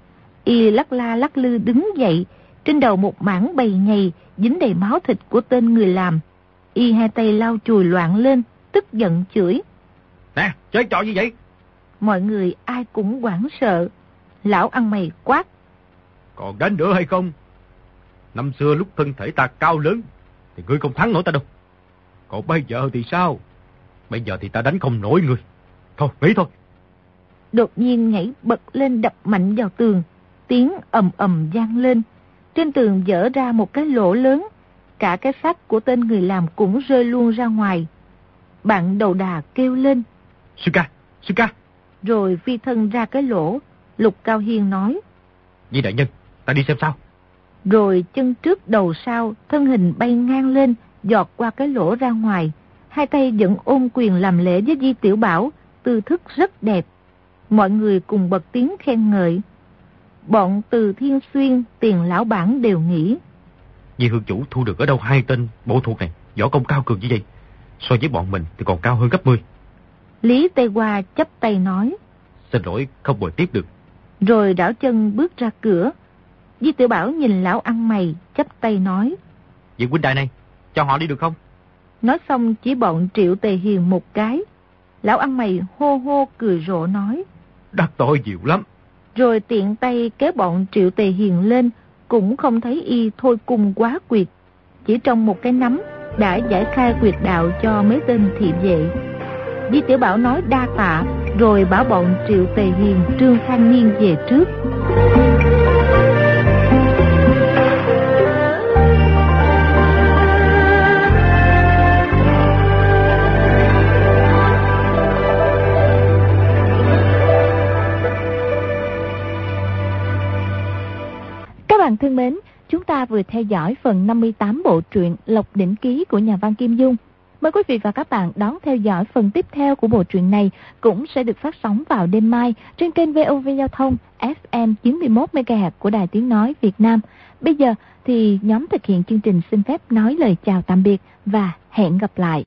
Y lắc la lắc lư đứng dậy, trên đầu một mảng bầy nhầy dính đầy máu thịt của tên người làm. Y hai tay lau chùi loạn lên, tức giận chửi. Nè, chơi trò như vậy? Mọi người ai cũng hoảng sợ. Lão ăn mày quát. Còn đánh nữa hay không? Năm xưa lúc thân thể ta cao lớn thì ngươi không thắng nổi ta đâu. Còn bây giờ thì sao? Bây giờ thì ta đánh không nổi ngươi. Thôi, nghỉ thôi. Đột nhiên nhảy bật lên đập mạnh vào tường. Tiếng ầm ầm vang lên. Trên tường vỡ ra một cái lỗ lớn. Cả cái xác của tên người làm cũng rơi luôn ra ngoài. Bạn Đầu Đà kêu lên. Sư ca, sư ca. Rồi phi thân ra cái lỗ. Lục Cao Hiên nói. Di đại nhân, ta đi xem sao. Rồi chân trước đầu sau, thân hình bay ngang lên, giọt qua cái lỗ ra ngoài. Hai tay vẫn ôm quyền làm lễ với Di Tiểu Bảo, tư thức rất đẹp. Mọi người cùng bật tiếng khen ngợi. Bọn Từ Thiên Xuyên, Tiền Lão Bản đều nghĩ. Di hương chủ thu được ở đâu hai tên bộ thuộc này, võ công cao cường như vậy. So với bọn mình thì còn cao hơn gấp mười. Lý Tây Hoa chắp tay nói. Xin lỗi, không bồi tiếp được. Rồi đảo chân bước ra cửa. Di Tiểu Bảo nhìn lão ăn mày, chắp tay nói. Vị huynh đài này, cho họ đi được không? Nói xong chỉ bọn Triệu Tề Hiền một cái. Lão ăn mày hô hô cười rộ nói. Đắc tội nhiều lắm. Rồi tiện tay kéo bọn Triệu Tề Hiền lên, cũng không thấy y thôi cung quá quyệt. Chỉ trong một cái nắm đã giải khai quyệt đạo cho mấy tên thị vệ. Di Tiểu Bảo nói đa tạ, rồi bảo bọn Triệu Tề Hiền, Trương Khang Niên về trước. Các bạn thân mến, chúng ta vừa theo dõi phần năm mươi tám bộ truyện Lộc Đỉnh Ký của nhà văn Kim Dung. Mời quý vị và các bạn đón theo dõi phần tiếp theo của bộ truyện này, cũng sẽ được phát sóng vào đêm mai trên kênh vê o vê Giao thông ép em chín mươi mốt mê ga héc của Đài Tiếng Nói Việt Nam. Bây giờ thì nhóm thực hiện chương trình xin phép nói lời chào tạm biệt và hẹn gặp lại.